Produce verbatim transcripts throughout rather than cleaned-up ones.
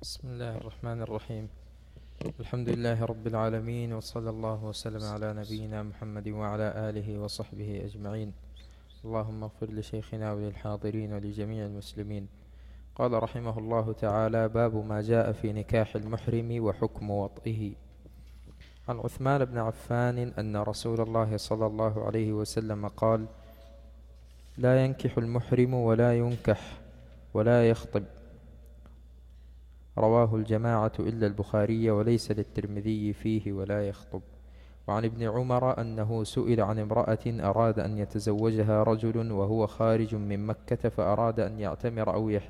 بسم الله الرحمن الرحيم. الحمد لله رب العالمين، وصلى الله وسلم على نبينا محمد وعلى آله وصحبه أجمعين. اللهم اغفر لشيخنا وللحاضرين ولجميع المسلمين. قال رحمه الله تعالى: باب ما جاء في نكاح المحرم وحكم وطئه. عن عثمان بن عفان أن رسول الله صلى الله عليه وسلم قال: لا ينكح المحرم ولا ينكح ولا يخطب. رواه الجماعة إلا البخاري، وليس للترمذي فيه ولا يخطب. وعن ابن عمر أنه سئل عن امرأة أراد أن يتزوجها رجل وهو خارج من مكة فأراد أن يعتمر أو يحج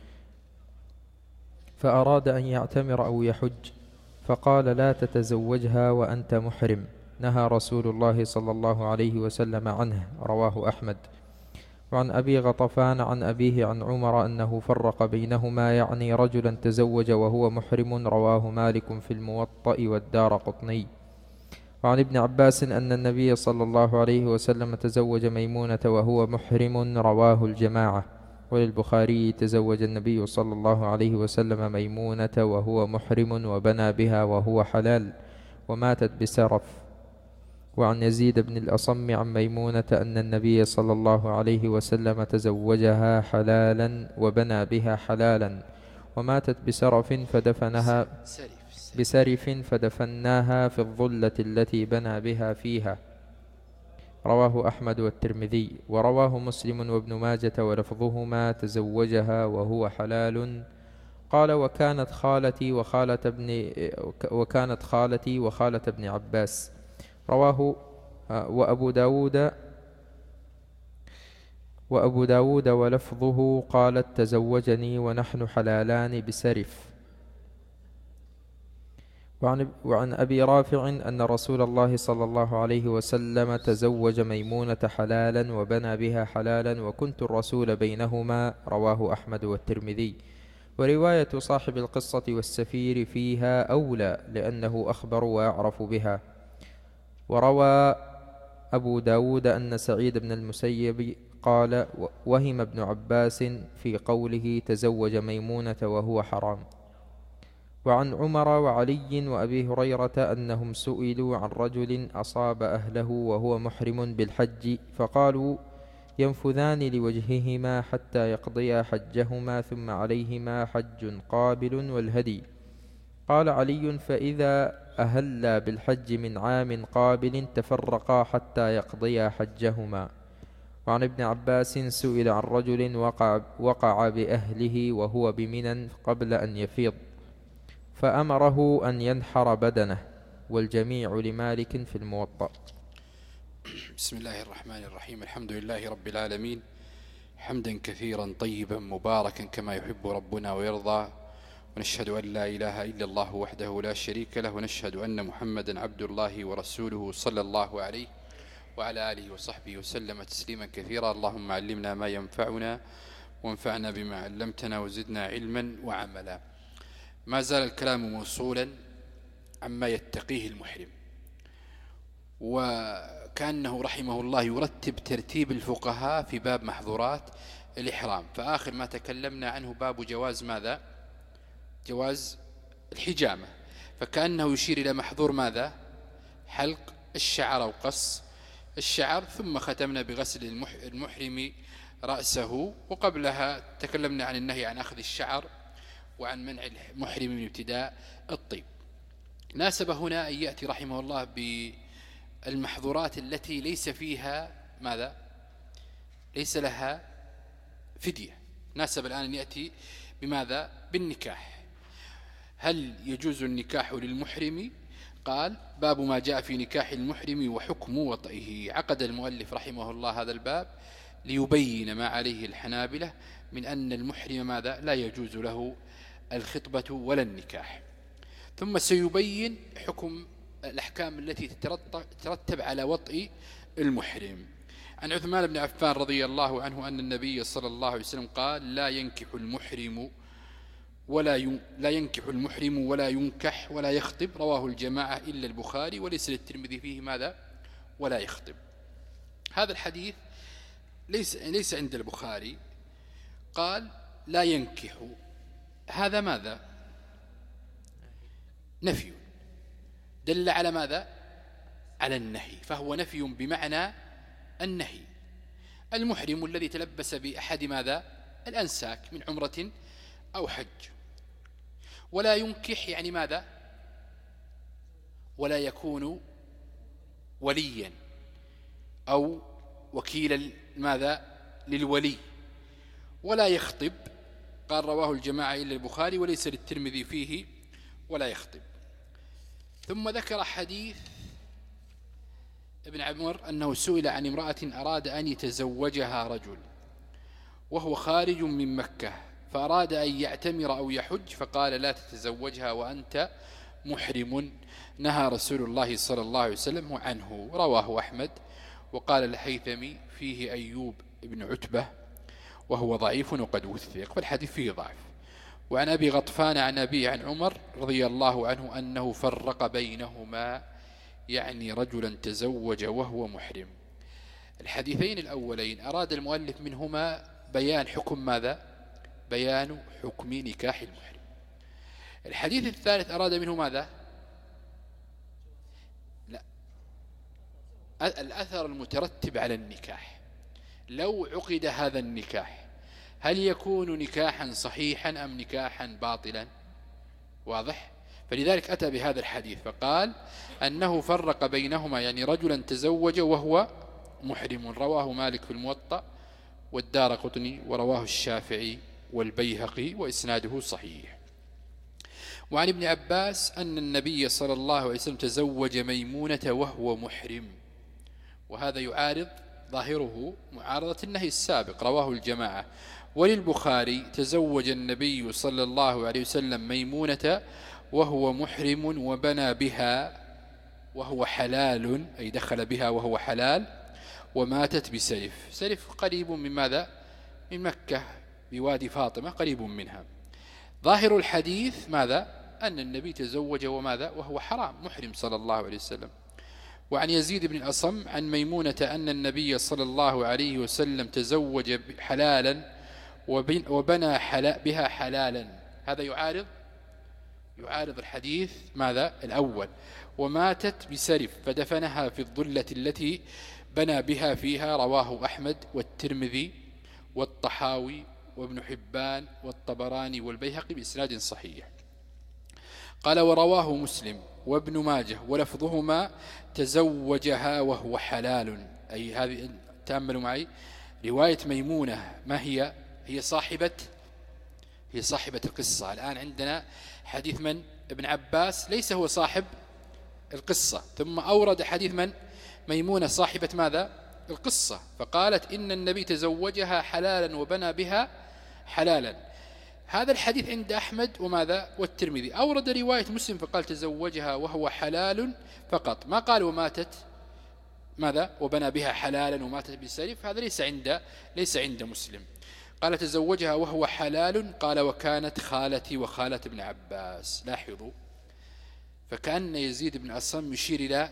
فأراد أن يعتمر أو يحج فقال: لا تتزوجها وأنت محرم، نهى رسول الله صلى الله عليه وسلم عنه. رواه أحمد. وعن أبي غطفان عن أبيه عن عمر أنه فرق بينهما، يعني رجلا تزوج وهو محرم. رواه مالك في الموطأ والدارقطني. وعن ابن عباس أن النبي صلى الله عليه وسلم تزوج ميمونة وهو محرم. رواه الجماعة. وللبخاري: تزوج النبي صلى الله عليه وسلم ميمونة وهو محرم وبنى بها وهو حلال، وماتت بسرف. وعن يزيد بن الأصم عن ميمونة أن النبي صلى الله عليه وسلم تزوجها حلالا وبنى بها حلالا، وماتت بسرف فدفنها بسرف فدفناها في الظلة التي بنى بها فيها. رواه أحمد والترمذي. ورواه مسلم وابن ماجة ولفظهما: تزوجها وهو حلال. قال: وكانت خالتي وخالة ابن وكانت خالتي وخالة ابن عباس. رواه وأبو داود وأبو داود ولفظه: قالت: تزوجني ونحن حلالان بسرف. وعن, وعن أبي رافع أن رسول الله صلى الله عليه وسلم تزوج ميمونة حلالا وبنى بها حلالا، وكنت الرسول بينهما. رواه أحمد والترمذي. ورواية صاحب القصة والسفير فيها أولى، لأنه أخبر وأعرف بها. وروى أبو داود أن سعيد بن المسيب قال: وهم ابن عباس في قوله تزوج ميمونة وهو حرام. وعن عمر وعلي وأبي هريرة أنهم سئلوا عن رجل أصاب أهله وهو محرم بالحج، فقالوا: ينفذان لوجههما حتى يقضيا حجهما، ثم عليهما حج قابل والهدي. قال علي: فإذا أهلا بالحج من عام قابل تفرقا حتى يقضيا حجهما. وعن ابن عباس: سئل عن رجل وقع, وقع بأهله وهو بمنى قبل أن يفيض، فأمره أن ينحر بدنه. والجميع لمالك في الموطأ. بسم الله الرحمن الرحيم. الحمد لله رب العالمين، حمدا كثيرا طيبا مباركا كما يحب ربنا ويرضى. ونشهد أن لا إله إلا الله وحده لا شريك له، ونشهد أن محمدا عبد الله ورسوله صلى الله عليه وعلى آله وصحبه وسلم تسليما كثيرا. اللهم علمنا ما ينفعنا وانفعنا بما علمتنا وزدنا علما وعملا. ما زال الكلام موصولا عما يتقيه المحرم، وكأنه رحمه الله يرتب ترتيب الفقهاء في باب محظورات الإحرام. فآخر ما تكلمنا عنه باب جواز ماذا؟ جواز الحجامة. فكأنه يشير إلى محظور ماذا؟ حلق الشعر أو قص الشعر. ثم ختمنا بغسل المحرم رأسه، وقبلها تكلمنا عن النهي عن أخذ الشعر وعن منع المحرم من ابتداء الطيب. ناسب هنا أن يأتي رحمه الله بالمحظورات التي ليس فيها ماذا؟ ليس لها فدية. ناسب الآن أن يأتي بماذا؟ بالنكاح. هل يجوز النكاح للمحرم؟ قال: باب ما جاء في نكاح المحرم وحكم وطئه. عقد المؤلف رحمه الله هذا الباب ليبين ما عليه الحنابلة من أن المحرم ماذا؟ لا يجوز له الخطبة ولا النكاح. ثم سيبين حكم الأحكام التي تترتب على وطئ المحرم. عن عثمان بن عفان رضي الله عنه أن النبي صلى الله عليه وسلم قال: لا ينكح المحرم ولا لا ينكح المحرم ولا ينكح ولا يخطب. رواه الجماعة إلا البخاري، وليس للترمذي فيه ماذا؟ ولا يخطب. هذا الحديث ليس ليس عند البخاري. قال: لا ينكح. هذا ماذا؟ نفي دل على ماذا؟ على النهي، فهو نفي بمعنى النهي. المحرم الذي تلبس بأحد ماذا؟ الأنساك من عمرة أو حج. ولا ينكح يعني ماذا؟ ولا يكون وليا أو وكيلا ماذا؟ للولي. ولا يخطب، قال رواه الجماعة إلا البخاري وليس للترمذي فيه ولا يخطب. ثم ذكر حديث ابن عمر أنه سئل عن امرأة أراد أن يتزوجها رجل وهو خارج من مكة فأراد أن يعتمر أو يحج فقال لا تتزوجها وأنت محرم، نهى رسول الله صلى الله عليه وسلم عنه. رواه أحمد. وقال الهيثمي فيه أيوب بن عتبة وهو ضعيف وقد وثق، فالحديث فيه ضعف. وعن أبي غطفان عن أبي عن عمر رضي الله عنه أنه فرق بينهما، يعني رجلا تزوج وهو محرم. الحديثين الأولين أراد المؤلف منهما بيان حكم ماذا؟ بيان حكم نكاح المحرم. الحديث الثالث أراد منه ماذا؟ لا، الأثر المترتب على النكاح. لو عقد هذا النكاح هل يكون نكاحا صحيحا أم نكاحا باطلا؟ واضح؟ فلذلك أتى بهذا الحديث فقال أنه فرق بينهما، يعني رجلا تزوج وهو محرم. رواه مالك في الموطأ والدارقطني ورواه الشافعي والبيهقي وإسناده صحيح. وعن ابن عباس أن النبي صلى الله عليه وسلم تزوج ميمونة وهو محرم، وهذا يعارض ظاهره معارضة النهي السابق. رواه الجماعة. وللبخاري تزوج النبي صلى الله عليه وسلم ميمونة وهو محرم وبنى بها وهو حلال، أي دخل بها وهو حلال، وماتت بسرف. سرف قريب من ماذا؟ من مكة بوادي فاطمة، قريب منها. ظاهر الحديث ماذا؟ أن النبي تزوج وماذا؟ وهو حرام، محرم صلى الله عليه وسلم. وعن يزيد بن الأصم عن ميمونة أن النبي صلى الله عليه وسلم تزوج حلالا وبنى حلا بها حلالا. هذا يعارض يعارض الحديث ماذا؟ الأول. وماتت بسرف فدفنها في الظلة التي بنى بها فيها. رواه أحمد والترمذي والطحاوي وابن حبان والطبراني والبيهقي بإسناد صحيح. قال ورواه مسلم وابن ماجه ولفظهما تزوجها وهو حلال. أي هذه تأملوا معي رواية ميمونة ما هي؟ هي صاحبة هي صاحبة القصة. الآن عندنا حديث من؟ ابن عباس، ليس هو صاحب القصة. ثم أورد حديث من؟ ميمونة صاحبة ماذا؟ القصة. فقالت إن النبي تزوجها حلالا وبنى بها حلالا. هذا الحديث عند أحمد وماذا؟ والترمذي. أورد رواية مسلم فقال تزوجها وهو حلال فقط، ما قال وماتت ماذا؟ وبنى بها حلالا وماتت بسرف. هذا ليس عند ليس عند مسلم. قال تزوجها وهو حلال، قال وكانت خالتي وخالة ابن عباس. لاحظوا، فكأن يزيد بن أصم يشير إلى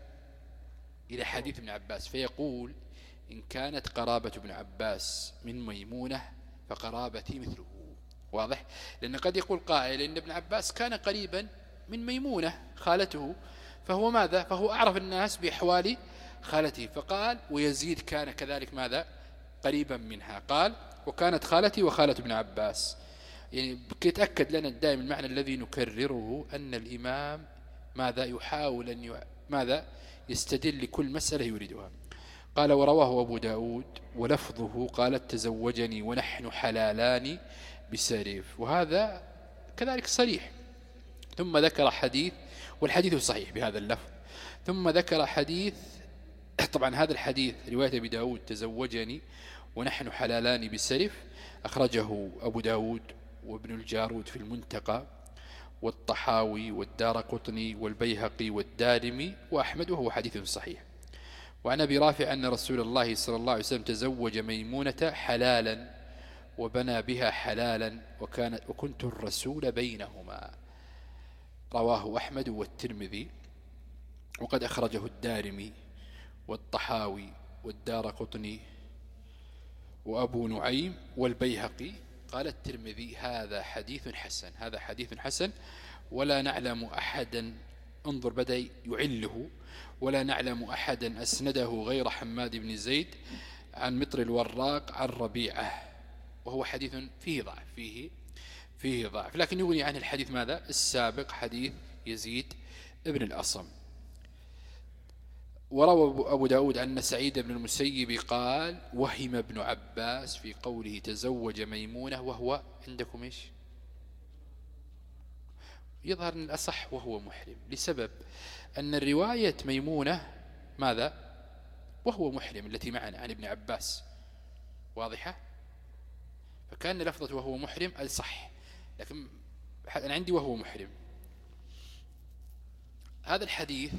إلى حديث ابن عباس فيقول إن كانت قرابة ابن عباس من ميمونة فقرابتي مثله. واضح؟ لأن قد يقول قائل إن ابن عباس كان قريبا من ميمونة خالته، فهو ماذا؟ فهو أعرف الناس بأحوال خالته. فقال ويزيد كان كذلك ماذا؟ قريبا منها. قال وكانت خالتي وخالة ابن عباس، يعني يتأكد لنا دائما المعنى الذي نكرره أن الإمام ماذا؟ يحاول أن ي... ماذا؟ يستدل لكل مسألة يريدها. قال ورواه أبو داود ولفظه قالت تزوجني ونحن حلالان بسرف، وهذا كذلك صريح. ثم ذكر حديث، والحديث صحيح بهذا اللفظ. ثم ذكر حديث، طبعا هذا الحديث رواية أبي داود تزوجني ونحن حلالان بسرف أخرجه أبو داود وابن الجارود في المنتقى والطحاوي والدارقطني والبيهقي والدارمي وأحمد، وهو حديث صحيح. وعن أبي رافع أن رسول الله صلى الله عليه وسلم تزوج ميمونة حلالا وبنى بها حلالا وكانت وكنت الرسول بينهما. رواه أحمد والترمذي وقد أخرجه الدارمي والطحاوي والدارقطني وأبو نعيم والبيهقي. قال الترمذي هذا حديث حسن، هذا حديث حسن ولا نعلم أحدا، انظر بدأ يعله، ولا نعلم أحدا أسنده غير حماد بن زيد عن مطر الوراق عن ربيعة، وهو حديث فيه ضعف، فيه فيه ضعف، لكن يغني عن الحديث ماذا السابق، حديث يزيد ابن الأصم. وروى أبو داود أن سعيد بن المسيب قال وهم ابن عباس في قوله تزوج ميمونة وهو عندكم إيش؟ يظهر أن الأصح وهو محرم، لسبب أن الرواية ميمونة ماذا وهو محرم التي معنا عن ابن عباس واضحة، فكان لفظة وهو محرم الصح، لكن أنا عندي وهو محرم. هذا الحديث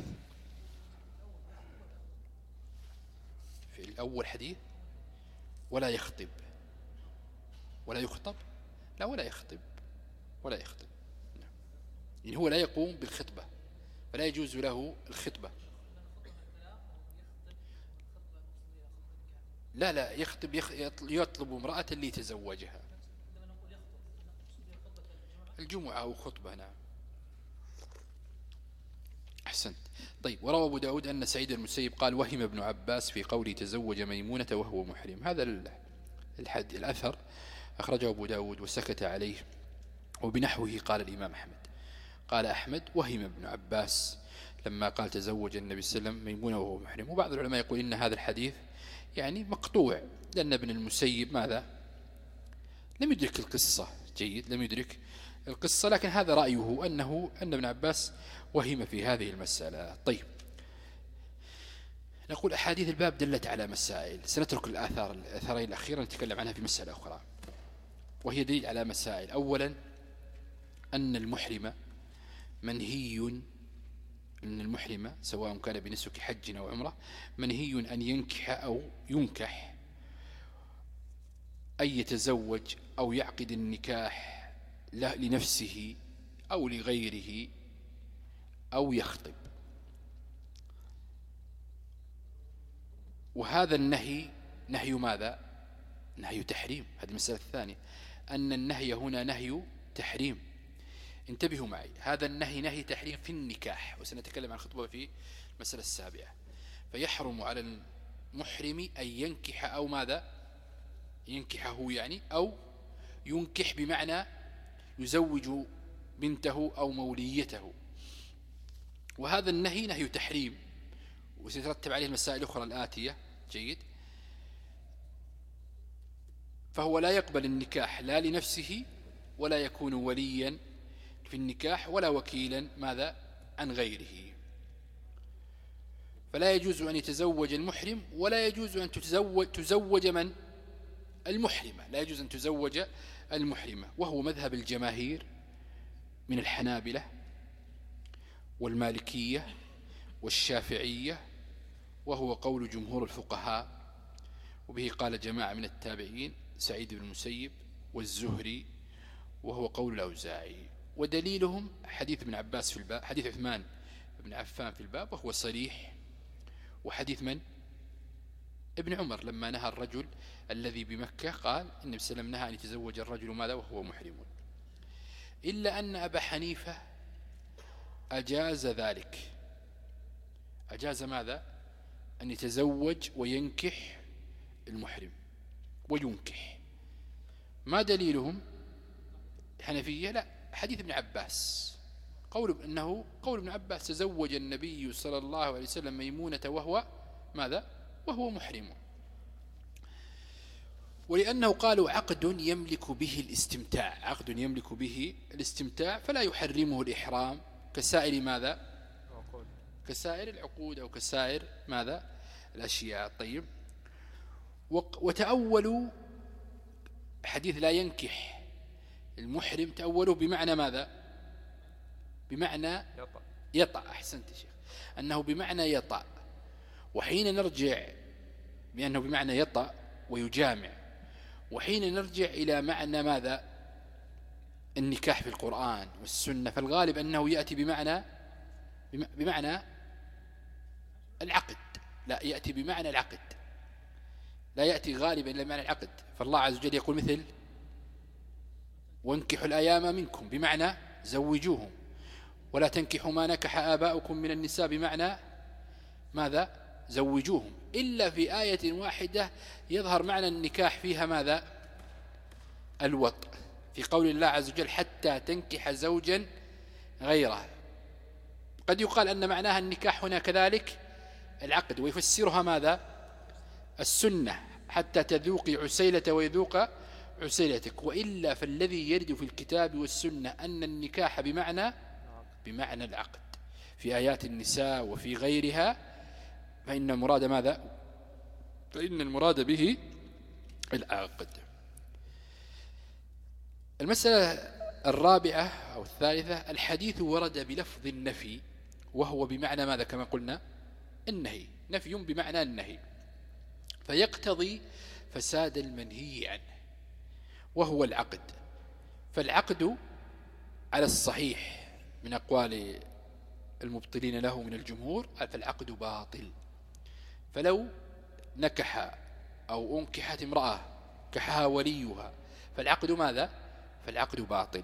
في الأول حديث ولا يخطب ولا يخطب، لا ولا يخطب ولا يخطب، يعني هو لا يقوم بالخطبة فلا يجوز له الخطبة. لا لا يخطب، يطلب امرأة اللي تزوجها، الجمعة أو خطبة. نعم أحسنت. طيب وروى أبو داود أن سعيد المسيب قال وهم ابن عباس في قوله تزوج ميمونة وهو محرم. هذا الحد الأثر أخرجه أبو داود وسكت عليه، وبنحوه قال الإمام أحمد. قال أحمد وهم ابن عباس لما قال تزوج النبي صلى الله عليه وسلم ميمونة وهو محرم. وبعض العلماء يقول إن هذا الحديث يعني مقطوع، لأن ابن المسيب ماذا لم يدرك القصة، جيد لم يدرك القصة، لكن هذا رأيه أنه أن ابن عباس وهم في هذه المسألة. طيب نقول أحاديث الباب دلت على مسائل، سنترك الآثار الأثرين الأخيرة نتكلم عنها في مسألة أخرى، وهي دليل على مسائل. أولا أن المحرم منهي، أن المحرم سواء كان بنسك حج أو عمرة منهي أن ينكح أو ينكح، أن يتزوج أو يعقد النكاح لنفسه أو لغيره أو يخطب. وهذا النهي نهي ماذا؟ نهي تحريم. هذه المسألة الثانية، أن النهي هنا نهي تحريم. انتبهوا معي، هذا النهي نهي تحريم في النكاح، وسنتكلم عن الخطبة في المسألة السابعة. فيحرم على المحرم أن ينكح أو ماذا ينكحه، يعني أو ينكح بمعنى يزوج بنته أو موليته، وهذا النهي نهي تحريم، وسيترتب عليه المسائل الأخرى الآتية. جيد. فهو لا يقبل النكاح لا لنفسه، ولا يكون وليا في النكاح، ولا وكيلا ماذا عن غيره. فلا يجوز أن يتزوج المحرم، ولا يجوز أن تتزوج تزوج من المحرمة، لا يجوز أن تزوج المحرمة، وهو مذهب الجماهير من الحنابلة والمالكية والشافعية، وهو قول جمهور الفقهاء، وبه قال جماعة من التابعين سعيد بن المسيب والزهري، وهو قول الأوزاعي. ودليلهم حديث ابن عباس في الباب، حديث عثمان بن عفان في الباب وهو صريح، وحديث من ابن عمر لما نهى الرجل الذي بمكة قال النبي صلى الله عليه وسلم نهى أن يتزوج الرجل ماذا وهو محرم. إلا أن أبا حنيفة أجاز ذلك، أجاز ماذا أن يتزوج وينكح المحرم وينكح. ما دليلهم الحنفية؟ لا، حديث ابن عباس، قول أنه قول ابن عباس تزوج النبي صلى الله عليه وسلم ميمونة وهو ماذا وهو محرم. ولأنه قالوا عقد يملك به الاستمتاع، عقد يملك به الاستمتاع فلا يحرمه الإحرام كسائر ماذا كسائر العقود أو كسائر ماذا الأشياء. طيب، وتأولوا حديث لا ينكح المحرم، تأولوا بمعنى ماذا بمعنى يطأ. أحسنت يا شيخ، أنه بمعنى يطأ. وحين نرجع بأنه بمعنى يطأ ويجامع، وحين نرجع إلى معنى ماذا النكاح في القرآن والسنة، فالغالب أنه يأتي بمعنى بمعنى العقد، لا يأتي بمعنى العقد، لا يأتي غالبا إلى معنى العقد. فالله عز وجل يقول مثل وانكحوا الأيام منكم بمعنى زوجوهم، ولا تنكحوا ما نكح آباؤكم من النساء بمعنى ماذا؟ زوجوهم. إلا في آية واحدة يظهر معنى النكاح فيها ماذا؟ الوطء، في قول الله عز وجل حتى تنكح زوجا غيره. قد يقال أن معناها النكاح هنا كذلك العقد، ويفسرها ماذا؟ السنة، حتى تذوقي عسيلة ويذوق عسيلتك. وإلا فالذي يرد في الكتاب والسنة أن النكاح بمعنى بمعنى العقد في آيات النساء وفي غيرها، فإن المراد ماذا؟ فإن المراد به العقد. المسألة الرابعة أو الثالثة: الحديث ورد بلفظ النفي وهو بمعنى ماذا؟ كما قلنا النهي، نفي بمعنى النهي، فيقتضي فساد المنهي عنه وهو العقد. فالعقد على الصحيح من أقوال المبطلين له من الجمهور فالعقد باطل. فلو نكح أو أنكحت امرأة كحها وليها فالعقد ماذا؟ فالعقد باطل،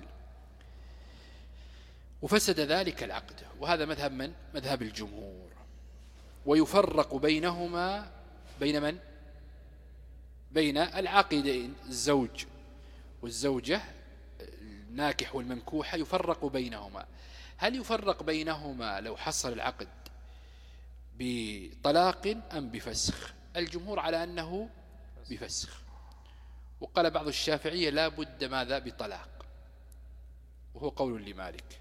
وفسد ذلك العقد. وهذا مذهب من؟ مذهب الجمهور. ويفرق بينهما بين من؟ بين العاقدين، الزوج والزوجة، الناكح والمنكوحة، يفرق بينهما. هل يفرق بينهما لو حصل العقد بطلاق أم بفسخ؟ الجمهور على أنه بفسخ، وقال بعض الشافعية لا بد ماذا؟ بطلاق، وهو قول لمالك.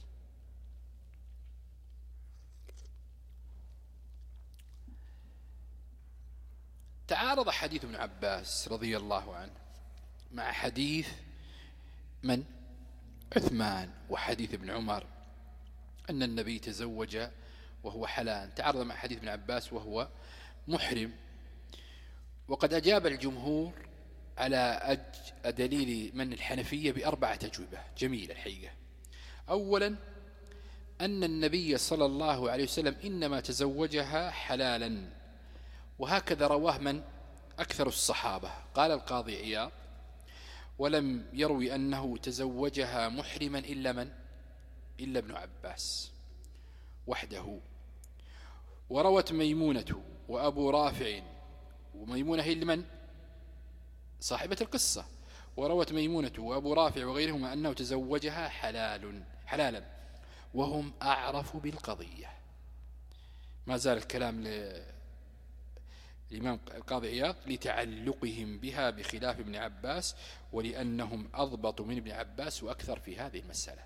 تعارض حديث ابن عباس رضي الله عنه مع حديث من؟ عثمان، وحديث ابن عمر أن النبي تزوج وهو حلال. تعارض مع حديث ابن عباس وهو محرم. وقد أجاب الجمهور على دليل من الحنفية بأربعة أجوبة جميلة الحقيقة. أولا أن النبي صلى الله عليه وسلم إنما تزوجها حلالا، وهكذا رواه من؟ أكثر الصحابة. قال القاضي عياض: ولم يروي أنه تزوجها محرما إلا من؟ إلا ابن عباس وحده. وروت ميمونة وأبو رافع، وميمونة هي لمن؟ صاحبة القصة. وروت ميمونة وأبو رافع وغيرهما أنه تزوجها حلال حلالا وهم أعرف بالقضية. ما زال الكلام الإمام القاضي عياض: لتعلقهم بها بخلاف ابن عباس، ولأنهم أضبط من ابن عباس وأكثر في هذه المسألة.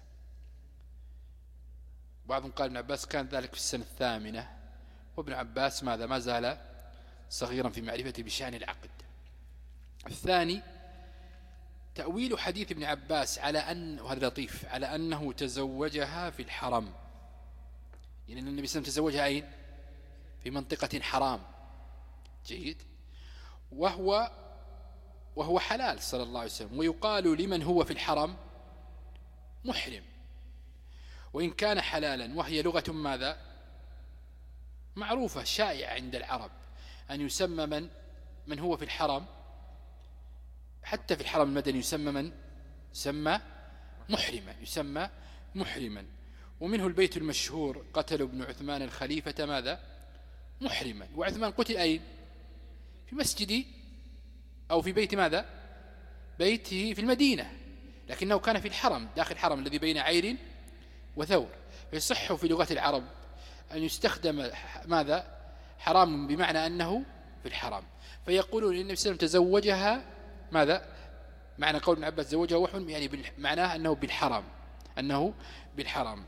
بعضهم قال ابن عباس كان ذلك في السنة الثامنة، وابن عباس ماذا؟ ما زال صغيرا في معرفته بشأن العقد. الثاني تأويل حديث ابن عباس على أن، وهذا لطيف، على أنه تزوجها في الحرم، يعني أن النبي صلى الله عليه وسلم تزوجها أين؟ في منطقة حرام. جيد. وهو وهو حلال صلى الله عليه وسلم. ويقال لمن هو في الحرم محرم، وإن كان حلالا، وهي لغة ماذا؟ معروفة شائعة عند العرب أن يسمى من من هو في الحرم، حتى في الحرم المدني يسمى من؟ يسمى محرما، يسمى محرما. ومنه البيت المشهور: قتل ابن عثمان الخليفة ماذا؟ محرما. وعثمان قتل أين؟ في مسجد أو في بيت ماذا؟ بيته في المدينة، لكنه كان في الحرم، داخل الحرم الذي بين عير وثور. فيصح في لغة العرب أن يستخدم ماذا؟ حرام بمعنى أنه في الحرم. فيقولون إن النبي صلى الله عليه وسلم تزوجها ماذا؟ معنى قول ابن عباس تزوجها وحن، يعني معناه أنه بالحرم، أنه بالحرم.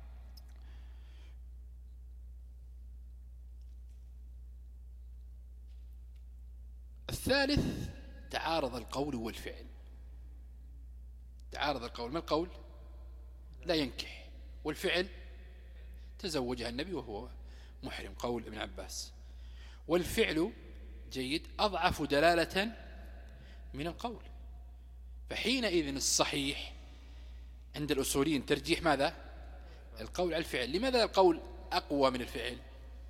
الثالث تعارض القول والفعل. تعارض القول، ما القول؟ لا ينكح، والفعل تزوجها النبي وهو محرم، قول ابن عباس. والفعل جيد أضعف دلالة من القول، فحينئذ الصحيح عند الأصوليين ترجيح ماذا؟ القول على الفعل. لماذا القول أقوى من الفعل؟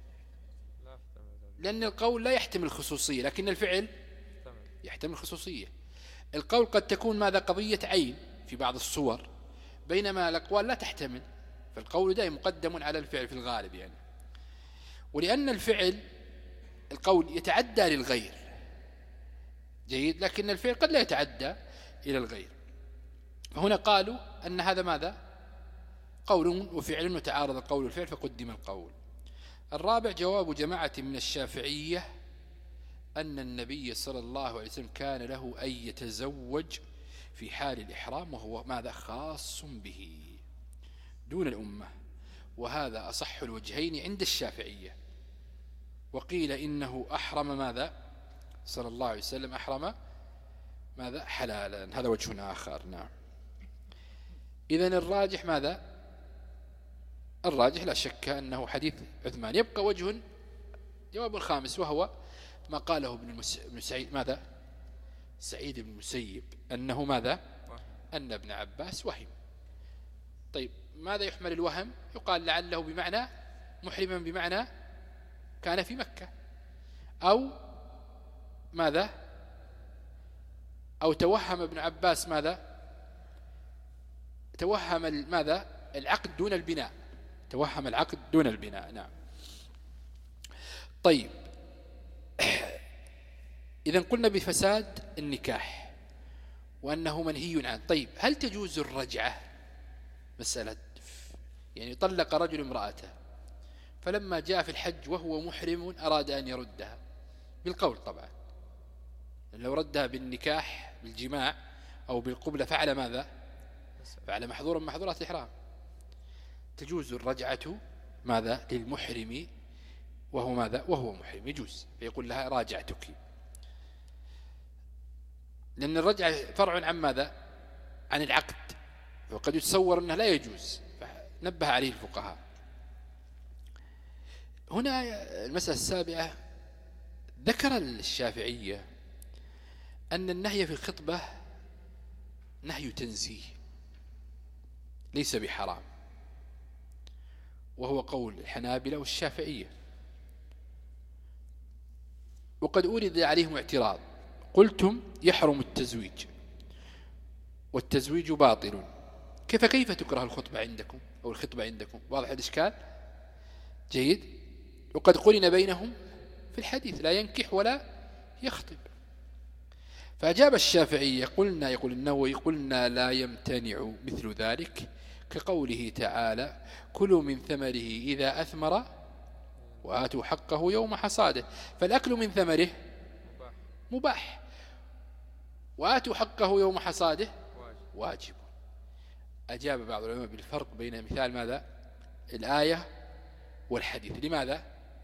لأن القول لا يحتمل الخصوصية، لكن الفعل يحتمل الخصوصية. القول قد تكون ماذا؟ قضية عين في بعض الصور، بينما الأقوال لا تحتمل، فالقول دائما مقدم على الفعل في الغالب يعني. ولأن الفعل القول يتعدى للغير، جيد، لكن الفعل قد لا يتعدى إلى الغير، فهنا قالوا أن هذا ماذا؟ قول وفعل، وتعارض القول والفعل فقدم القول. الرابع جواب جماعة من الشافعية أن النبي صلى الله عليه وسلم كان له أن يتزوج في حال الإحرام، وهو ماذا؟ خاص به دون الأمة، وهذا أصح الوجهين عند الشافعية. وقيل إنه أحرم ماذا؟ صلى الله عليه وسلم أحرم ماذا؟ حلالا. هذا وجه آخر. نعم. إذن الراجح ماذا؟ الراجح لا شك أنه حديث عثمان. يبقى وجه جواب الخامس، وهو ما قاله ابن سعيد ماذا؟ سعيد بن المسيب أنه ماذا؟ أن ابن عباس وهم. طيب ماذا يحمل الوهم؟ يقال لعله بمعنى محرما بمعنى كان في مكة، أو ماذا؟ أو توهم ابن عباس ماذا؟ توهم ماذا؟ العقد دون البناء، توهم العقد دون البناء. نعم. طيب إذن قلنا بفساد النكاح وأنه منهي عنه. طيب هل تجوز الرجعة؟ مسألة يعني طلق رجل امرأته فلما جاء في الحج وهو محرم أراد أن يردها بالقول طبعا، لو ردها بالنكاح بالجماع أو بالقبلة فعل ماذا؟ فعل محظورا محظورات الإحرام. تجوز الرجعة ماذا؟ للمحرم وهو ماذا؟ وهو محرم، يجوز، فيقول لها راجعتك، لأن الرجعة فرع عن ماذا؟ عن العقد، وقد يتصور أنه لا يجوز، فنبه عليه الفقهاء. هنا المسألة السابعة، ذكر الشافعية أن النهي في الخطبة نهي تنزيه ليس بحرام، وهو قول الحنابلة والشافعية. وقد أورد عليهم اعتراض، قلتم يحرم التزويج والتزويج باطل، كيف كيف تكره الخطبة عندكم أو الخطبة عندكم؟ واضح الإشكال؟ جيد. وقد قرن بينهم في الحديث لا ينكح ولا يخطب. فأجاب الشافعية قلنا، يقول النووي، قلنا لا يمتنع مثل ذلك كقوله تعالى كلوا من ثمره إذا أثمر وآتوا حقه يوم حصاده، فالأكل من ثمره مباح، وآتوا حقه يوم حصاده واجب. أجاب بعض العلماء بالفرق بين مثال ماذا؟ الآية والحديث. لماذا؟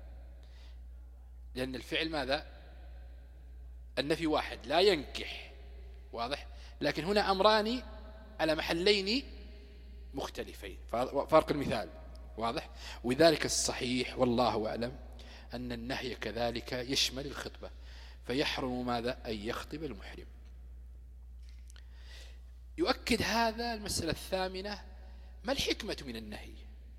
لأن الفعل ماذا؟ النفي واحد، لا ينكح، واضح، لكن هنا أمران على محلين مختلفين، فرق المثال واضح. وذلك الصحيح والله أعلم أن النهي كذلك يشمل الخطبة، فيحرم ماذا؟ أن يخطب المحرم. يؤكد هذا المسألة الثامنة، ما الحكمة من النهي؟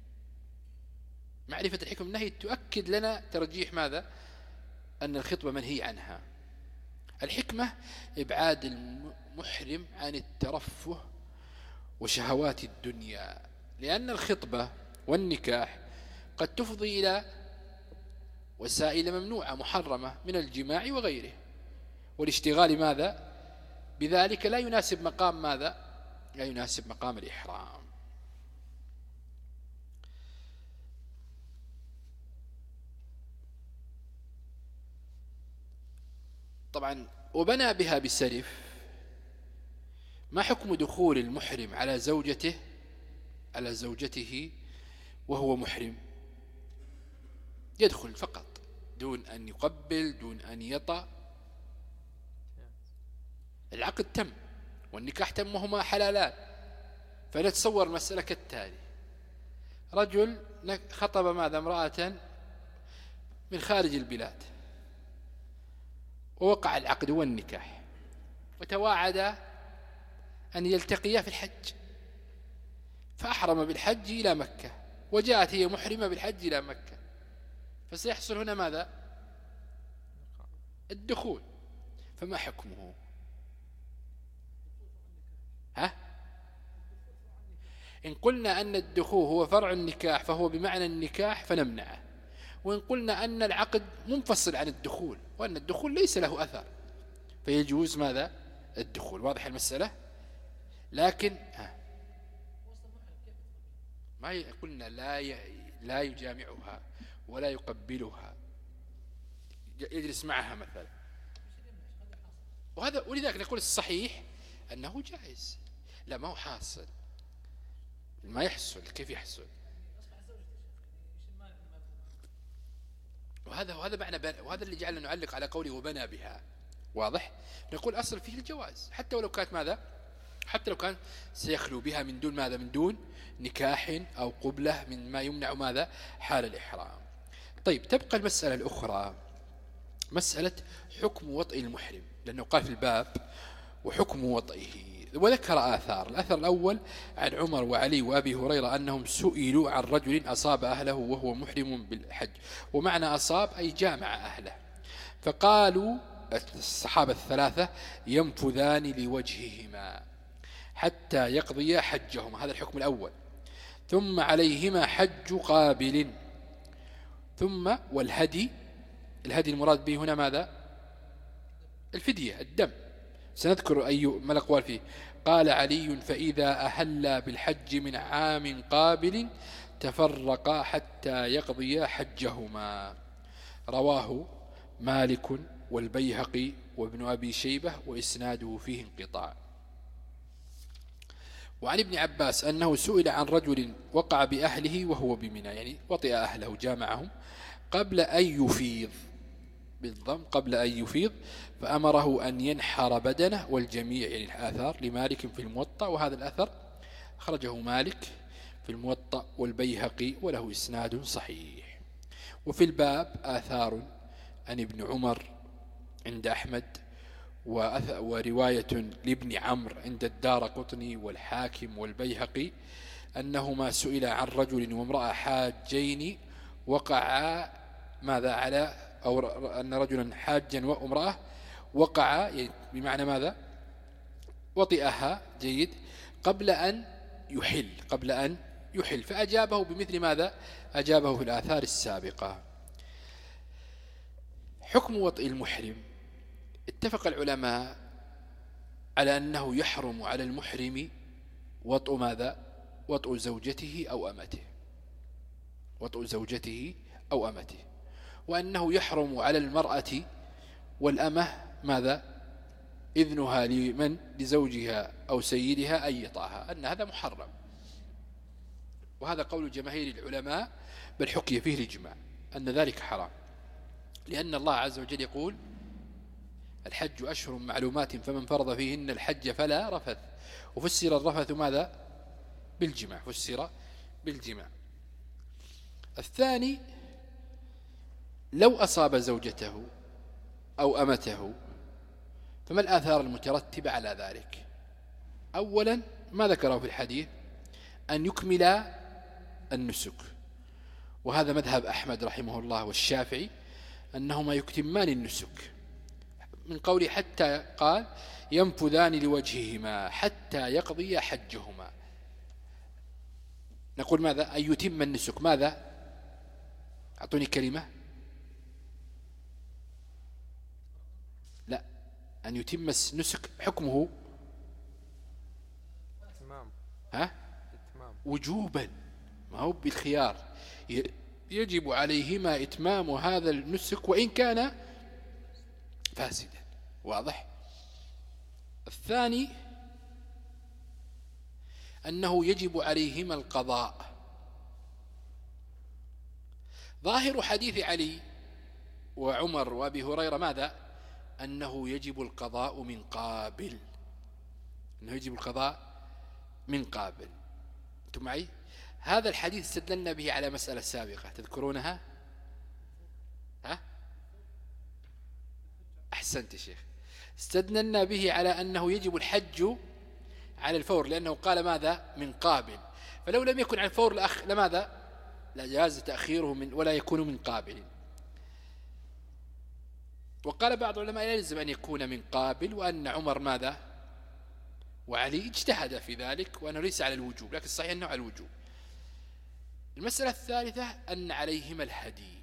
معرفة الحكمة من النهي تؤكد لنا ترجيح ماذا؟ أن الخطبة منهي عنها. الحكمة إبعاد المحرم عن الترفه وشهوات الدنيا، لأن الخطبة والنكاح قد تفضي إلى وسائل ممنوعة محرمة من الجماع وغيره، والاشتغال ماذا؟ بذلك لا يناسب مقام ماذا؟ لا يناسب مقام الإحرام. طبعا وبنى بها بسرف. ما حكم دخول المحرم على زوجته على زوجته وهو محرم؟ يدخل فقط دون أن يقبل، دون أن يطأ، العقد تم والنكاح تم وهما حلالان. فنتصور مسألة كالتالي: رجل خطب ماذا؟ امرأة من خارج البلاد، ووقع العقد والنكاح، وتواعدا أن يلتقيا في الحج، فأحرم بالحج إلى مكة، وجاءت هي محرمة بالحج إلى مكة، فسيحصل هنا ماذا؟ الدخول. فما حكمه؟ ها؟ إن قلنا أن الدخول هو فرع النكاح فهو بمعنى النكاح فنمنعه، وإن قلنا أن العقد منفصل عن الدخول وأن الدخول ليس له أثر فيجوز ماذا؟ الدخول. واضح المسألة؟ لكن ها ما قلنا لا لا يجامعها ولا يقبلها، يجلس معها مثلا، وهذا ولذلك نقول الصحيح أنه جائز. لا ما هو حاصل، ما يحصل. كيف يحصل؟ وهذا وهذا معنى بنا، وهذا اللي جعلنا نعلق على قوله وبنى بها. واضح؟ نقول أصل فيه الجواز حتى ولو كانت ماذا؟ حتى لو كان سيخلو بها من دون ماذا؟ من دون نكاح أو قبلة من ما يمنع ماذا؟ حال الإحرام. طيب تبقى المسألة الأخرى مسألة حكم وطئ المحرم، لأنه قال في الباب وحكم وطئه، وذكر آثار. الأثر الأول عن عمر وعلي وأبي هريرة أنهم سئلوا عن رجل أصاب أهله وهو محرم بالحج، ومعنى أصاب أي جامع أهله، فقالوا الصحابة الثلاثة ينفذان لوجههما حتى يقضي حجهما، هذا الحكم الأول، ثم عليهما حج قابل، ثم والهدي، الهدي المراد به هنا ماذا؟ الفدية، الدم، سنذكر أي ما الأقوال فيه. قال علي فإذا أهل بالحج من عام قابل تفرقا حتى يقضي حجهما. رواه مالك والبيهقي وابن أبي شيبة وإسناده فيه انقطاع. وعن ابن عباس أنه سئل عن رجل وقع بأهله وهو بمنى، يعني وطئ أهله جامعهم قبل أن يفيض، بالضم قبل أن يفيض، فأمره أن ينحر بدنه والجميع، يعني الآثار لمالك في الموطأ، وهذا الأثر خرجه مالك في الموطأ والبيهقي وله إسناد صحيح. وفي الباب آثار عن ابن عمر عند أحمد، ورواية لابن عمرو عند الدارقطني والحاكم والبيهقي أنهما سئل عن رجل وامرأة حاجين وقعا ماذا على، أو أن رجلا حاجا وامرأة وقع، بمعنى ماذا؟ وطئها، جيد، قبل أن يحل، قبل أن يحل، فأجابه بمثل ماذا؟ أجابه في الآثار السابقة. حكم وطئ المحرم، اتفق العلماء على أنه يحرم على المحرم وطئ ماذا؟ وطئ زوجته أو أمته، وطئ زوجته أو أمته، وأنه يحرم على المرأة والأمة ماذا؟ إذنها لمن؟ لزوجها أو سيدها أن يطأها، أن هذا محرم، وهذا قول جماهير العلماء، بل حكي فيه الإجماع أن ذلك حرام، لأن الله عز وجل يقول الحج أشهر معلومات فمن فرض فيهن الحج فلا رفث، وفسر الرفث ماذا؟ بالجماع، فسر بالجماع. الثاني لو أصاب زوجته أو أمته فما الآثار المترتبة على ذلك؟ أولا ما ذكره في الحديث أن يكمل النسك، وهذا مذهب أحمد رحمه الله والشافعي أنهما يكتمان النسك، من قوله حتى قال ينفذان لوجههما حتى يقضي حجهما. نقول ماذا؟ أن يتم النسك، ماذا؟ أعطوني كلمة. لا، أن يتم النسك حكمه اتمام، ها؟ اتمام وجوبا، ما هو بالخيار، يجب عليهما إتمام هذا النسك وإن كان فاسدا. واضح؟ الثاني أنه يجب عليهما القضاء. ظاهر حديث علي وعمر وأبي هريرة ماذا؟ أنه يجب القضاء من قابل، أنه يجب القضاء من قابل. أنتم معي؟ هذا الحديث استدلنا به على مسألة سابقة تذكرونها؟ ها؟ أحسنت يا شيخ. استدلنا به على أنه يجب الحج على الفور، لأنه قال ماذا؟ من قابل، فلو لم يكن على الفور لأخ لماذا؟ لا جاز تأخيره من ولا يكون من قابل. وقال بعض العلماء لا يلزم أن يكون من قابل، وأن عمر ماذا؟ وعلي اجتهد في ذلك وأنه ليس على الوجوب، لكن الصحيح أنه على الوجوب. المسألة الثالثة أن عليهما الهدي،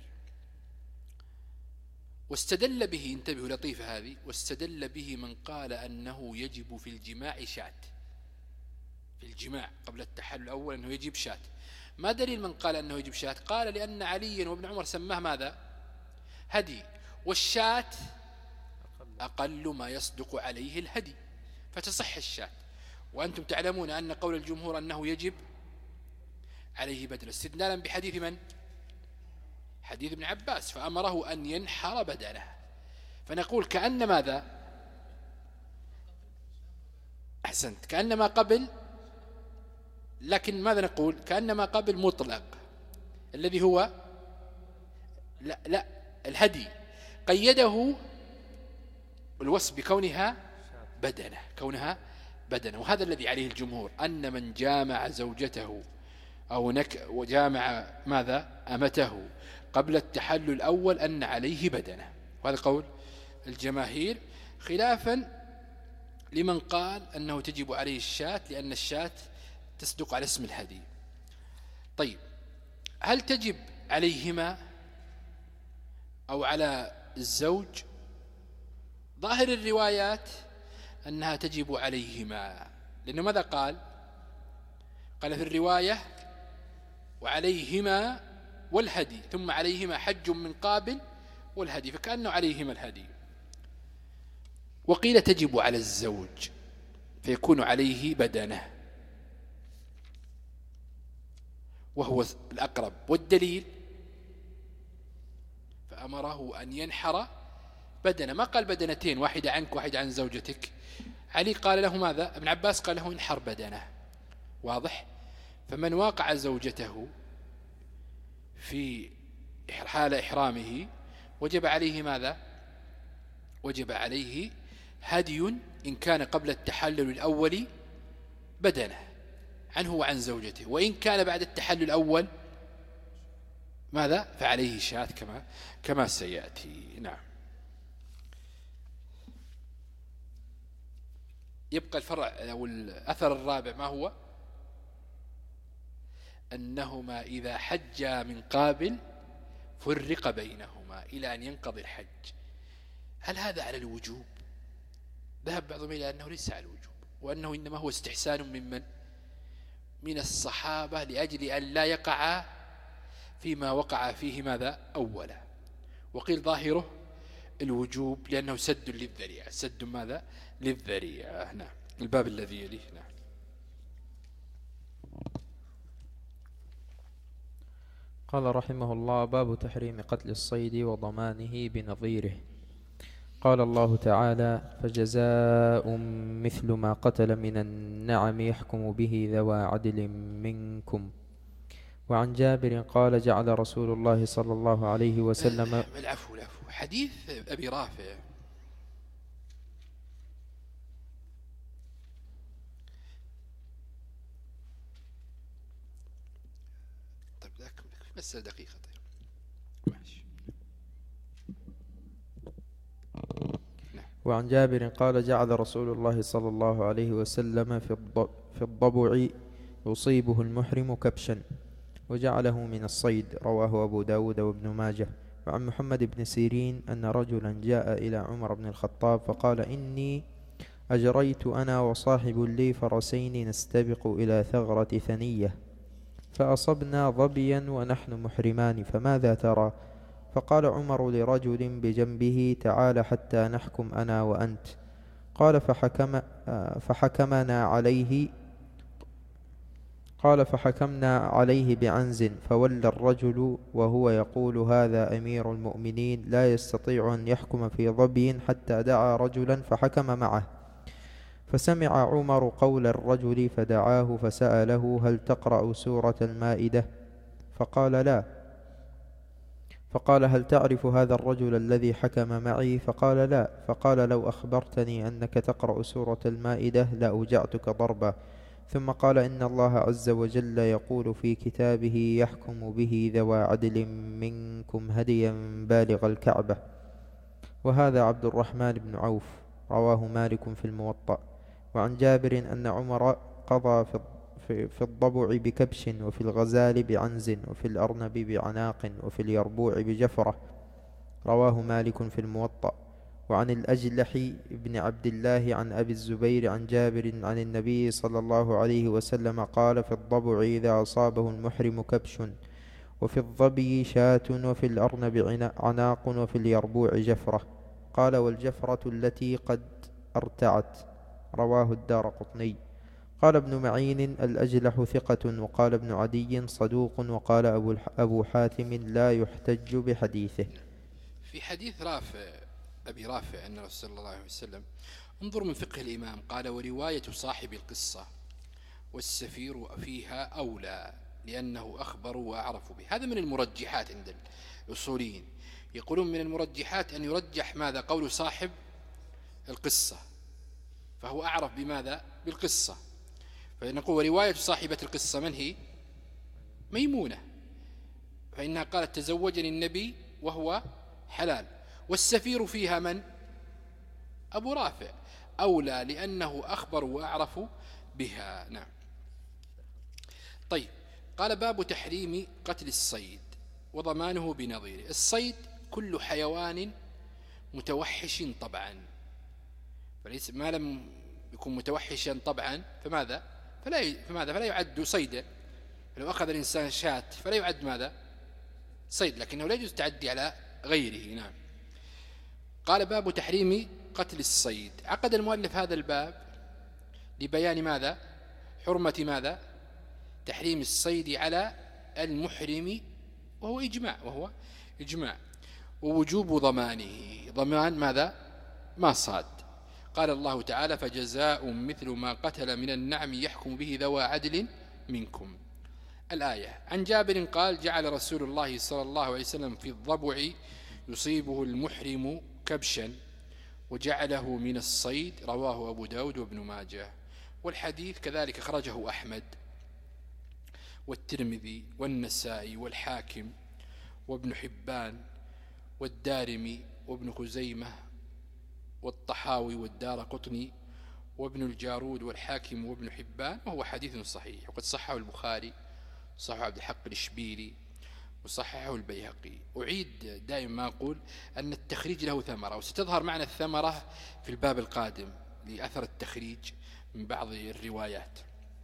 واستدل به، انتبهوا لطيفة هذه، واستدل به من قال أنه يجب في الجماع شاة، في الجماع قبل التحلل الأول أنه يجب شاة. ما دليل من قال أنه يجب شاة؟ قال لأن عليا وابن عمر سماه ماذا؟ هدي، والشاة أقل ما يصدق عليه الهدي، فتصح الشاة. وأنتم تعلمون أن قول الجمهور أنه يجب عليه بدنه، استدلالا بحديث من؟ حديث ابن عباس، فأمره أن ينحر بدنه. فنقول كأن ماذا؟ أحسنت، كأنما قبل، لكن ماذا نقول؟ كأنما قبل مطلق الذي هو لا, لا الهدي، قيده الوصف بكونها بدنه، كونها بدنه. وهذا الذي عليه الجمهور، أن من جامع زوجته أو نك وجامع ماذا؟ أمته قبل التحلل الأول أن عليه بدنه، وهذا قول الجماهير، خلافا لمن قال أنه تجب عليه الشاة لأن الشاة تصدق على اسم الهدي. طيب، هل تجب عليهما أو على الزوج؟ ظاهر الروايات أنها تجب عليهما، لأنه ماذا قال؟ قال في الرواية وعليهما والهدي، ثم عليهما حج من قابل والهدي، فكأنه عليهما الهدي. وقيل تجب على الزوج فيكون عليه بدنه، وهو الأقرب. والدليل فأمره أن ينحر بدنه، ما قال بدنتين، واحدة عنك واحدة عن زوجتك. علي قال له ماذا؟ ابن عباس قال له انحر بدنه، واضح؟ فمن واقع زوجته في حال إحرامه وجب عليه ماذا؟ وجب عليه هدي إن كان قبل التحلل الأول بدنه عنه وعن زوجته، وإن كان بعد التحلل الأول ماذا؟ فعليه شاة كما كما سيأتي. نعم. يبقى الفرع أو الأثر الرابع، ما هو؟ أنهما إذا حجا من قابل فرق بينهما إلى أن ينقضي الحج. هل هذا على الوجوب؟ ذهب بعضهم إلى أنه ليس على الوجوب، وأنه إنما هو استحسان ممن؟ من الصحابة، لأجل أن لا يقع فيما وقع فيه ماذا؟ أولا. وقيل ظاهره الوجوب لأنه سد للذريعة، سد ماذا؟ للذريعة. نعم. الباب الذي يليه. نعم. قال رحمه الله: باب تحريم قتل الصيد وضمانه بنظيره. قال الله تعالى: فجزاء مثل ما قتل من النعم يحكم به ذوى عدل منكم. وعن جابر قال: جعل رسول الله صلى الله عليه وسلم العفو العفو حديث أبي رافع طيب ذاك بس دقيقة. طيب ماشي. وعن جابر قال: جعل رسول الله صلى الله عليه وسلم في الضبع يصيبه المحرم كبشا، وجعله من الصيد. رواه أبو داود وابن ماجه. وعن محمد بن سيرين أن رجلا جاء إلى عمر بن الخطاب فقال: إني أجريت أنا وصاحب لي فرسين نستبق إلى ثغرة ثنية، فأصبنا ظبيا ونحن محرمان، فماذا ترى؟ فقال عمر لرجل بجنبه: تعال حتى نحكم أنا وأنت. قال فحكم فحكمنا عليه قال فحكمنا عليه بعنز، فولى الرجل وهو يقول: هذا أمير المؤمنين لا يستطيع أن يحكم في ظبي، حتى دعا رجلا فحكم معه. فسمع عمر قول الرجل فدعاه فسأله: هل تقرأ سورة المائدة؟ فقال: لا. فقال: هل تعرف هذا الرجل الذي حكم معي؟ فقال: لا. فقال: لو أخبرتني أنك تقرأ سورة المائدة لأوجعتك ضربا. ثم قال: إن الله عز وجل يقول في كتابه: يحكم به ذوى عدل منكم هديا بالغ الكعبة. وهذا عبد الرحمن بن عوف، رواه مالك في الموطأ. وعن جابر أن عمر قضى في في في الضبع بكبش، وفي الغزال بعنز، وفي الأرنب بعناق، وفي اليربوع بجفرة. رواه مالك في الموطأ. وعن الأجلح بن عبد الله عن أبي الزبير عن جابر عن النبي صلى الله عليه وسلم قال: في الضبع إذا أصابه المحرم كبش، وفي الظبي شاة، وفي الأرنب عناق، وفي اليربوع جفرة. قال: والجفرة التي قد أرتعت. رواه الدارقطني. قال ابن معين: الأجلح ثقة. وقال ابن عدي: صدوق. وقال أبو, أبو حاتم: لا يحتج بحديثه. في حديث رافع أبي رافع أن رسول الله صلى الله عليه وسلم، انظر من فقه الإمام، قال: ورواية صاحب القصة والسفير فيها أولى لأنه أخبر وأعرف به. هذا من المرجحات عند الأصوليين، يقولون من المرجحات أن يرجح ماذا؟ قول صاحب القصة، فهو أعرف بماذا؟ بالقصة. فنقول ورواية صاحبة القصة من هي؟ ميمونة، فإنها قالت: تزوجني النبي وهو حلال. والسفير فيها من؟ أبو رافع، أولى لأنه أخبر وأعرف بها. نعم. طيب، قال: باب تحريم قتل الصيد وضمانه بنظيره. الصيد كل حيوان متوحش طبعا، فليس ما لم يكون متوحشا طبعا فماذا فلا فماذا فلا يعد صيدا. لو أخذ الإنسان شاة فلا يعد ماذا؟ صيد، لكنه لا يجوز التعدي على غيره. نعم. قال: باب تحريم قتل الصيد. عقد المؤلف هذا الباب لبيان ماذا؟ حرمة ماذا؟ تحريم الصيد على المحرم، وهو إجماع وهو إجماع ووجوب ضمانه، ضمان ماذا؟ ما صاد. قال الله تعالى: فجزاء مثل ما قتل من النعم يحكم به ذوى عدل منكم. الآية. عن جابر قال: جعل رسول الله صلى الله عليه وسلم في الضبع يصيبه المحرم كبشا وجعله من الصيد. رواه أبو داود وابن ماجه. والحديث كذلك خرجه أحمد والترمذي والنسائي والحاكم وابن حبان والدارمي وابن خزيمة والطحاوي والدارقطني وابن الجارود والحاكم وابن حبان، وهو حديث صحيح. وقد صححه البخاري، صححه عبد الحق الإشبيلي، وصححه البيهقي. أعيد دائما ما أقول أن التخريج له ثمرة، وستظهر معنا الثمرة في الباب القادم لأثر التخريج من بعض الروايات.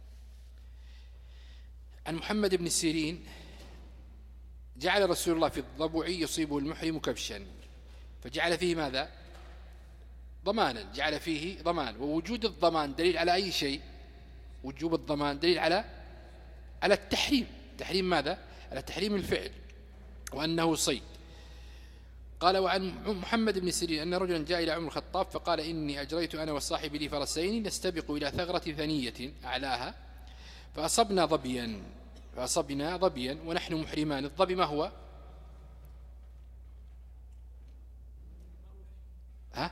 عن محمد بن سيرين: جعل رسول الله في الضبع يصيبه المحرم كبشا، فجعل فيه ماذا؟ ضمانا، جعل فيه ضمان. ووجود الضمان دليل على أي شيء؟ وجوب الضمان دليل على على التحريم. تحريم ماذا؟ على تحريم الفعل وأنه صيد. قال: وعن محمد بن سيرين أن رجلا جاء إلى عمر الخطاب فقال: إني أجريت أنا وصاحبي لي فرسين نستبق إلى ثغرة ثنية أعلاها، فأصبنا ظبيا فأصبنا ظبيا ونحن محرمان. الظبي ما هو؟ ها؟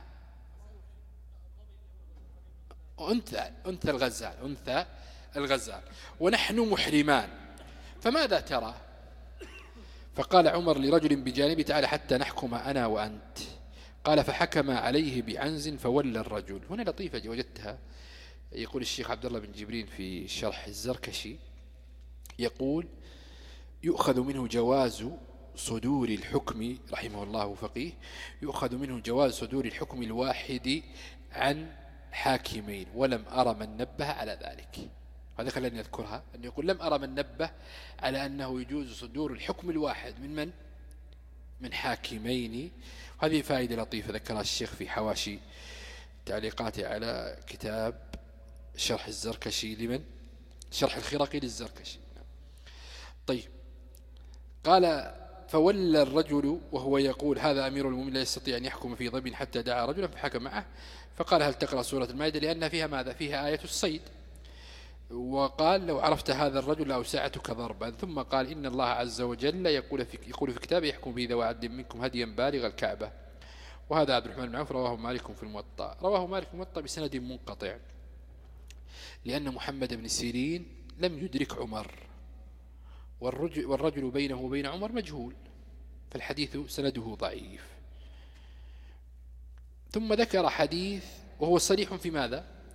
أنثى أنثى الغزال أنثى الغزال ونحن محرمان، فماذا ترى؟ فقال عمر لرجل بجانبه: تعال حتى نحكم أنا وأنت. قال: فحكم عليه بعنز فولى الرجل. هنا لطيفة وجدتها، يقول الشيخ عبد الله بن جبرين في شرح الزركشي، يقول: يؤخذ منه جواز صدور الحكم، رحمه الله فقيه، يؤخذ منه جواز صدور الحكم الواحد عن حاكمين، ولم أرى من نبه على ذلك. هذا خلاني أذكرها، أنه يقول: لم أرى من نبه على أنه يجوز صدور الحكم الواحد من من؟ من حاكمين. هذه فائدة لطيفة ذكرها الشيخ في حواشي تعليقاته على كتاب شرح الزركشي لمن؟ شرح الخرقي للزركشي. طيب، قال: فولى الرجل وهو يقول: هذا أمير المؤمنين لا يستطيع أن يحكم في ضب حتى دعا رجلا فحكم معه. فقال: هل تقرأ سورة المائدة؟ لأن فيها ماذا؟ فيها آية الصيد. وقال: لو عرفت هذا الرجل لأوسعتك ضربا. ثم قال: إن الله عز وجل يقول في, يقول في كتابه: يحكم به ذوى عدل منكم هديا بالغ الكعبة. وهذا عبد الرحمن بن عوف رواه مالك في الموطأ. رواه مالك في الموطأ بسند منقطع، لأن محمد بن سيرين لم يدرك عمر، والرجل, والرجل بينه وبين عمر مجهول، فالحديث سنده ضعيف. ثم ذكر حديث وهو صريح في ماذا؟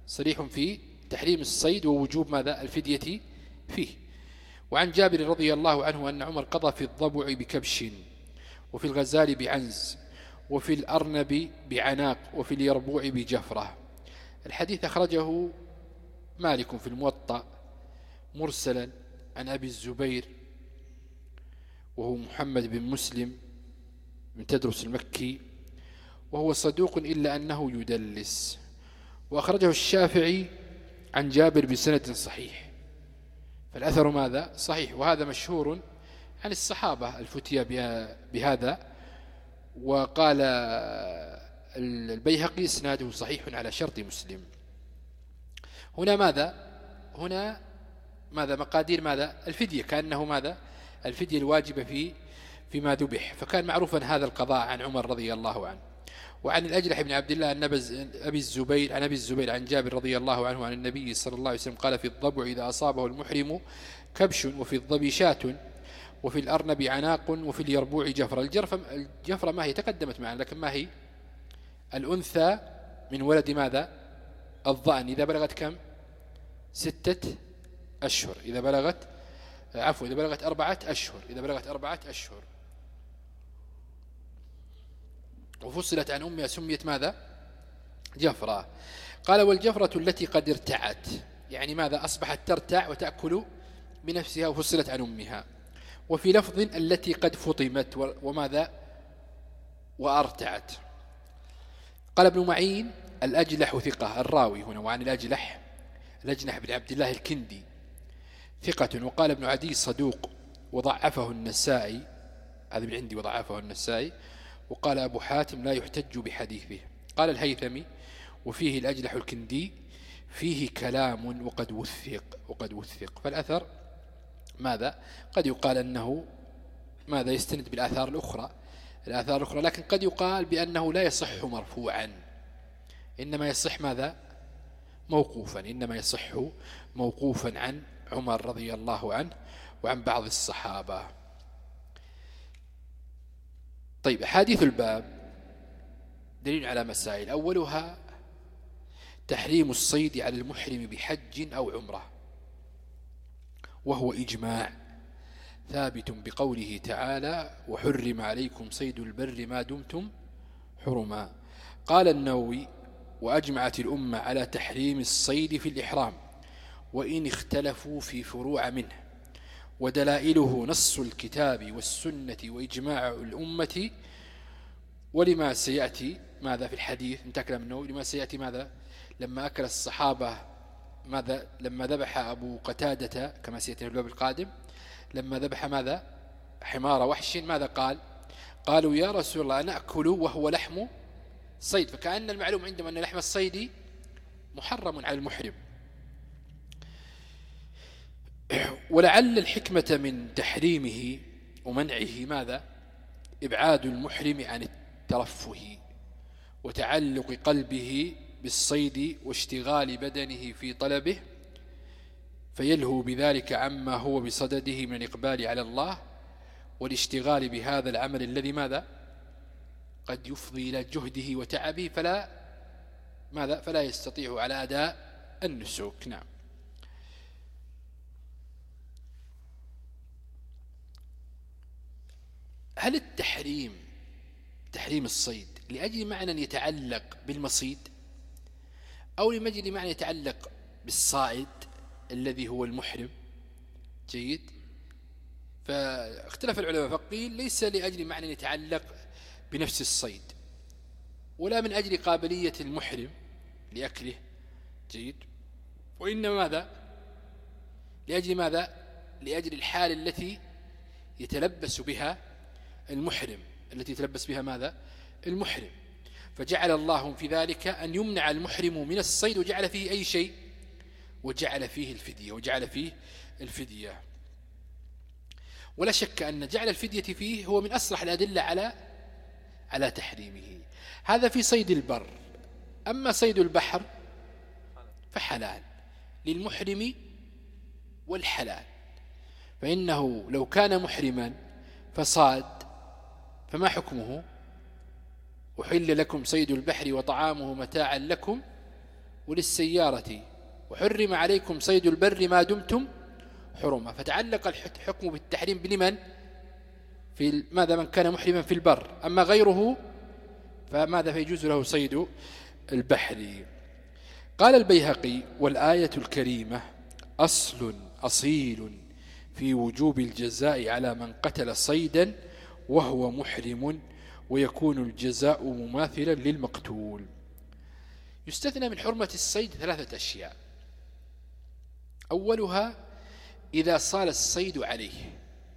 صريح في تحريم الصيد ووجوب ماذا الفدية فيه. وعن جابر رضي الله عنه أن عمر قضى في الضبع بكبش، وفي الغزال بعنز، وفي الأرنب بعناق، وفي اليربوع بجفرة. الحديث أخرجه مالك في الموطأ مرسلا عن أبي الزبير وهو محمد بن مسلم من تدرس المكي، وهو صدوق إلا أنه يدلس. وأخرجه الشافعي عن جابر بسند صحيح، فالأثر ماذا صحيح. وهذا مشهور عن الصحابة الفتية بهذا. وقال البيهقي إسناده صحيح على شرط مسلم. هنا ماذا هنا ماذا مقادير ماذا الفدية، كأنه ماذا الفدية الواجبة في فيما ذبح. فكان معروفا هذا القضاء عن عمر رضي الله عنه. وعن الأجلح بن عبد الله أبي الزبير عن أبي الزبير عن جابر رضي الله عنه عن النبي صلى الله عليه وسلم قال: في الضبع إذا أصابه المحرم كبش، وفي الضبي شاة، وفي الأرنب عناق، وفي اليربوع جفرة. الجفرة ما هي تقدمت معنا، لكن ما هي الأنثى من ولد ماذا الضأن إذا بلغت كم ستة أشهر، إذا بلغت عفوا إذا بلغت أربعة أشهر إذا بلغت أربعة أشهر وفصلت عن أمها سميت ماذا جفرة. قال: والجفرة التي قد ارتعت، يعني ماذا أصبحت ترتع وتأكل بنفسها وفصلت عن أمها. وفي لفظ التي قد فطمت وماذا وأرتعت. قال ابن معين: الأجلح ثقة، الراوي هنا. وعن الأجلح الأجلح بن عبد الله الكندي ثقة. وقال ابن عدي صدوق وضعفه النسائي، هذا من عندي وضعفه النسائي. وقال أبو حاتم لا يحتج بحديثه. قال الهيثمي: وفيه الأجلح الكندي فيه كلام وقد وثق وقد وثق. فالأثر ماذا قد يقال أنه ماذا يستند بالآثار الأخرى الآثار الأخرى لكن قد يقال بأنه لا يصح مرفوعا، إنما يصح ماذا موقوفا إنما يصح موقوفا عن عمر رضي الله عنه وعن بعض الصحابة. طيب، حديث الباب دليل على مسائل. أولها تحريم الصيد على المحرم بحج أو عمره، وهو إجماع ثابت بقوله تعالى: وحرم عليكم صيد البر ما دمتم حرما. قال النووي: وأجمعت الأمة على تحريم الصيد في الإحرام، وإن اختلفوا في فروع منه، ودلائله نص الكتاب والسنة وإجماع الأمة. ولما سيأتي ماذا في الحديث انتهى كلام النووي، لما سيأتي ماذا لما أكل الصحابة ماذا لما ذبح أبو قتادة كما سيأتي في الباب القادم، لما ذبح ماذا حمار وحش، ماذا قال قالوا: يا رسول الله نأكل وهو لحم صيد. فكأن المعلوم عندما أن لحم الصيد محرم على المحرم. ولعل الحكمة من تحريمه ومنعه ماذا إبعاد المحرم عن الترفه وتعلق قلبه بالصيد واشتغال بدنه في طلبه، فيلهو بذلك عما هو بصدده من الإقبال على الله والاشتغال بهذا العمل الذي ماذا قد يفضي إلى جهده وتعبه، فلا ماذا فلا يستطيع على أداء النسك. نعم. هل التحريم تحريم الصيد لأجل معنى يتعلق بالمصيد، أو لأجل معنى يتعلق بالصائد الذي هو المحرم؟ جيد. فاختلف العلماء، فقيل ليس لأجل معنى يتعلق بنفس الصيد، ولا من أجل قابلية المحرم لأكله. جيد. وإنما ماذا لأجل ماذا لأجل الحال التي يتلبس بها المحرم التي يتلبس بها ماذا المحرم. فجعل الله في ذلك أن يمنع المحرم من الصيد، وجعل فيه أي شيء وجعل فيه الفدية وجعل فيه الفدية ولا شك أن جعل الفدية فيه هو من أصرح الأدلة على على تحريمه. هذا في صيد البر. أما صيد البحر فحلال للمحرم والحلال، فإنه لو كان محرما فصاد فما حكمه؟ أحل لكم صيد البحر وطعامه متاعا لكم وللسيارة وحرم عليكم صيد البر ما دمتم حرما. فتعلق الحكم بالتحريم بلمن؟ في ماذا؟ من كان محرما في البر. أما غيره فماذا؟ فيجوز له صيد البحر. قال البيهقي: والآية الكريمة أصل أصيل في وجوب الجزاء على من قتل صيدا وهو محرم، ويكون الجزاء مماثلا للمقتول. يستثنى من حرمة الصيد ثلاثة أشياء: أولها إذا صال الصيد عليه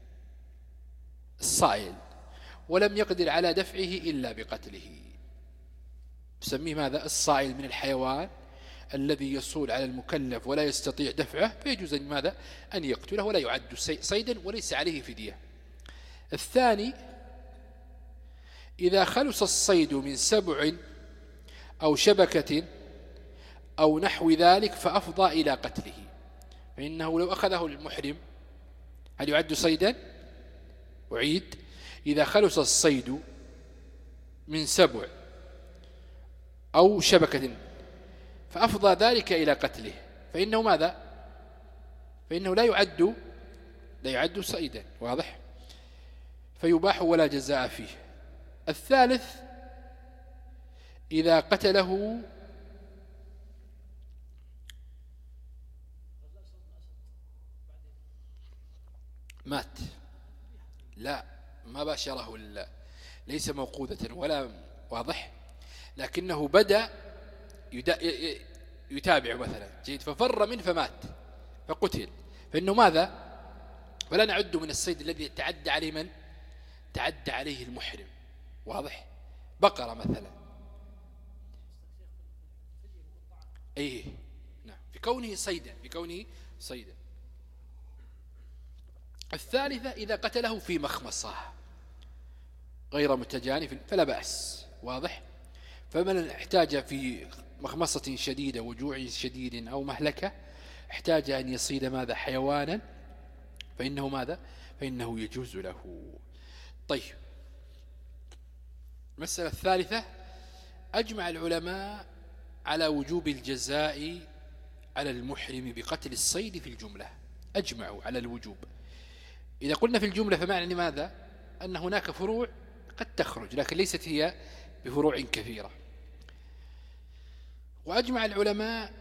الصائل ولم يقدر على دفعه إلا بقتله، تسميه ماذا؟ الصائل من الحيوان الذي يصول على المكلف ولا يستطيع دفعه، فيجوز أن ماذا؟ أن يقتله ولا يعد صيدا وليس عليه فدية. الثاني إذا خلص الصيد من سبع أو شبكة أو نحو ذلك فأفضى إلى قتله، فإنه لو أخذه المحرم هل يعد صيدا؟ أعيد: إذا خلص الصيد من سبع أو شبكة فأفضى ذلك إلى قتله، فإنه ماذا؟ فإنه لا يعد لا يعد صيدا. واضح؟ فيباح ولا جزاء فيه. الثالث إذا قتله مات، لا ما باشره، ليس موقوذة ولا، واضح، لكنه بدأ يتابع مثلا، جيد، ففر منه فمات فقتل، فإنه ماذا؟ فلا نعد من الصيد الذي تعدى عليه من؟ تعدى عليه المحرم. واضح؟ بقرة مثلا، ايه نعم، في كونه صيدا، في كونه صيدا. الثالثة إذا قتله في مخمصة غير متجانف فلا بأس. واضح؟ فمن احتاج في مخمصة شديدة وجوع شديد أو مهلكة احتاج أن يصيد ماذا؟ حيوانا، فإنه ماذا؟ فإنه يجوز له. طيب، المسألة الثالثة: أجمع العلماء على وجوب الجزاء على المحرم بقتل الصيد في الجملة. أجمعوا على الوجوب. إذا قلنا في الجملة فمعنى ماذا؟ أن هناك فروع قد تخرج لكن ليست هي بفروع كثيرة. وأجمع العلماء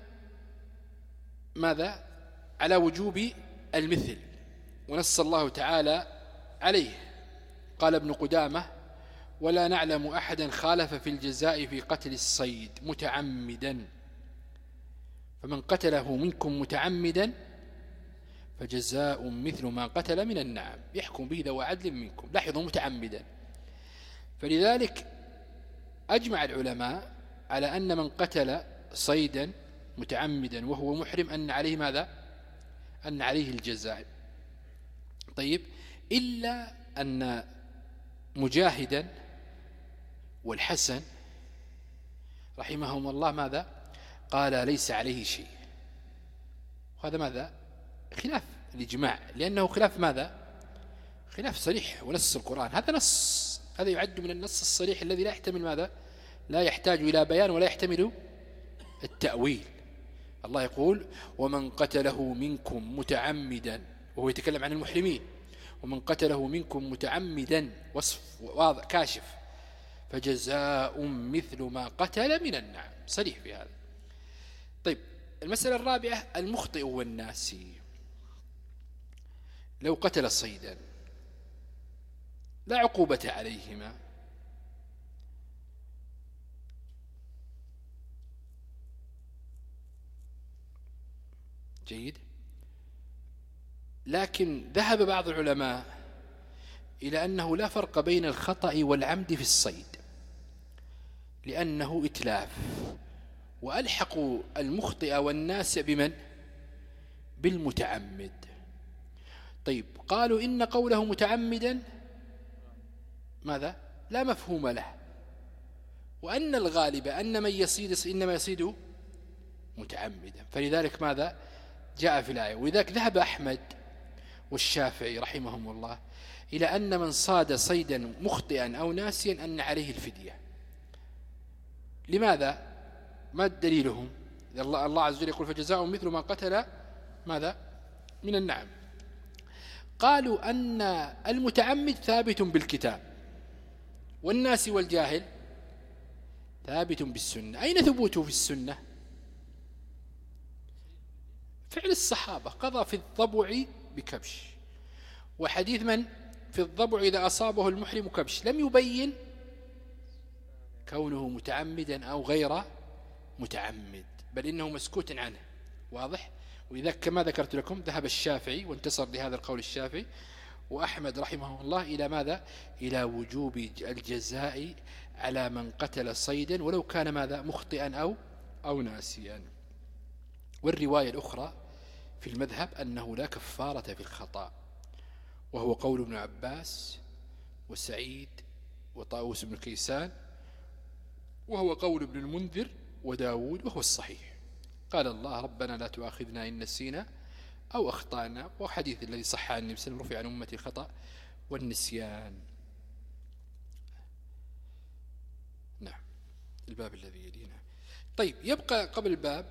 ماذا؟ على وجوب المثل، ونص الله تعالى عليه. قال ابن قدامة: ولا نعلم أحدا خالف في الجزاء في قتل الصيد متعمدا، فمن قتله منكم متعمدا فجزاء مثل ما قتل من النعم يحكم به ذو عدل منكم. لاحظوا، متعمدا. فلذلك أجمع العلماء على أن من قتل صيدا متعمدا وهو محرم أن عليه ماذا؟ أن عليه الجزاء. طيب، إلا أن مجاهدا والحسن رحمهم الله ماذا؟ قال ليس عليه شيء. وهذا ماذا؟ خلاف الإجماع، لأنه خلاف ماذا؟ خلاف صريح ونص القرآن. هذا نص، هذا يعد من النص الصريح الذي لا يحتمل ماذا؟ لا يحتاج إلى بيان ولا يحتمل التأويل. الله يقول: ومن قتله منكم متعمدا، وهو يتكلم عن المحرمين، ومن قتله منكم متعمدا، وصف واضح كاشف، فجزاء مثل ما قتل من النعم. صريح في هذا. طيب، المسألة الرابعة: المخطئ والناسي. لو قتل صيدا لا عقوبة عليهما، جيد، لكن ذهب بعض العلماء إلى أنه لا فرق بين الخطأ والعمد في الصيد، لأنه إتلاف، وألحقوا المخطئ والناس بمن؟ بالمتعمد. طيب، قالوا إن قوله متعمدا ماذا؟ لا مفهوم له، وأن الغالب أن من يصيد إنما يصيد متعمدا، فلذلك ماذا؟ جاء في الآية. ولذلك ذهب أحمد والشافعي رحمهم الله إلى أن من صاد صيدا مخطئا أو ناسيا أن عليه الفدية. لماذا؟ ما دليلهم؟ الله, الله عز وجل يقول فجزاء مثل ما قتل ماذا من النعم. قالوا أن المتعمد ثابت بالكتاب، والناس والجاهل ثابت بالسنة. أين ثبوته في السنة؟ فعل الصحابة، قضى في الضبع بكبش، وحديث من في الضبع إذا أصابه المحرم كبش، لم يبين كونه متعمدا أو غير متعمد، بل إنه مسكوت عنه. واضح؟ ولذلك كما ذكرت لكم ذهب الشافعي وانتصر لهذا القول الشافعي وأحمد رحمه الله إلى ماذا؟ إلى وجوب الجزاء على من قتل صيدا ولو كان ماذا مخطئا أو أو ناسيا. والرواية الأخرى في المذهب أنه لا كفارة في الخطأ، وهو قول ابن عباس وسعيد وطاووس بن كيسان، وهو قول ابن المنذر وداود، وهو الصحيح. قال الله ربنا لا تؤاخذنا إن نسينا أو أخطأنا، وحديث الذي صح عن النبي صلى الله عليه وسلم رفع عن أمتي الخطأ والنسيان. نعم، الباب الذي يلينا. طيب، يبقى قبل الباب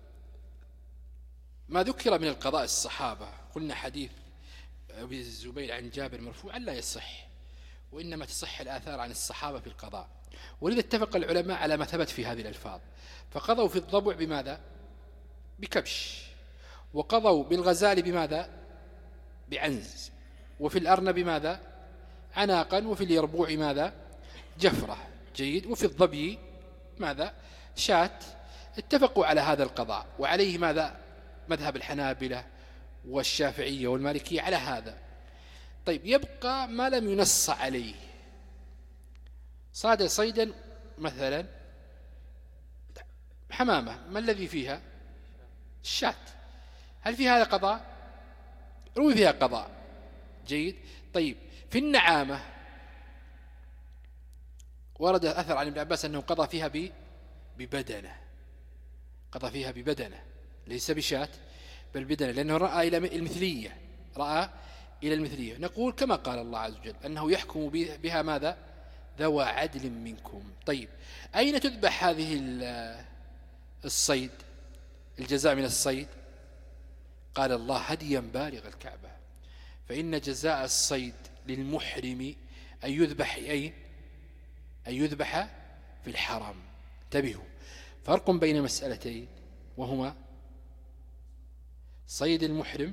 ما ذكر من القضاء الصحابة. قلنا حديث أبي الزبير عن جابر مرفوعا لا يصح، وإنما تصح الآثار عن الصحابة في القضاء، ولذا اتفق العلماء على ما ثبت في هذه الألفاظ. فقضوا في الضبع بماذا؟ بكبش، وقضوا بالغزال بماذا؟ بعنز، وفي الأرنب بماذا؟ عناقا، وفي اليربوع ماذا؟ جفرة. جيد. وفي الظبي ماذا؟ شات. اتفقوا على هذا القضاء، وعليه ماذا؟ مذهب الحنابلة والشافعية والمالكية على هذا. طيب، يبقى ما لم ينص عليه. صاد صيدا مثلا حمامة، ما الذي فيها؟ الشات. هل في هذا قضاء؟ روي فيها قضاء. جيد. طيب، في النعامة ورد أثر عن ابن عباس أنه قضى فيها ببدنة، قضى فيها ببدنة ليس بشات بل بدنة، لأنه رأى إلى المثلية، رأى إلى المثلية. نقول كما قال الله عز وجل أنه يحكم بها ماذا؟ ذوى عدل منكم. طيب، أين تذبح هذه الصيد؟ الجزاء من الصيد قال الله هديا بالغ الكعبة، فإن جزاء الصيد للمحرم أن يذبح أين؟ أن يذبح في الحرم. انتبهوا، فرق بين مسألتين، وهما صيد المحرم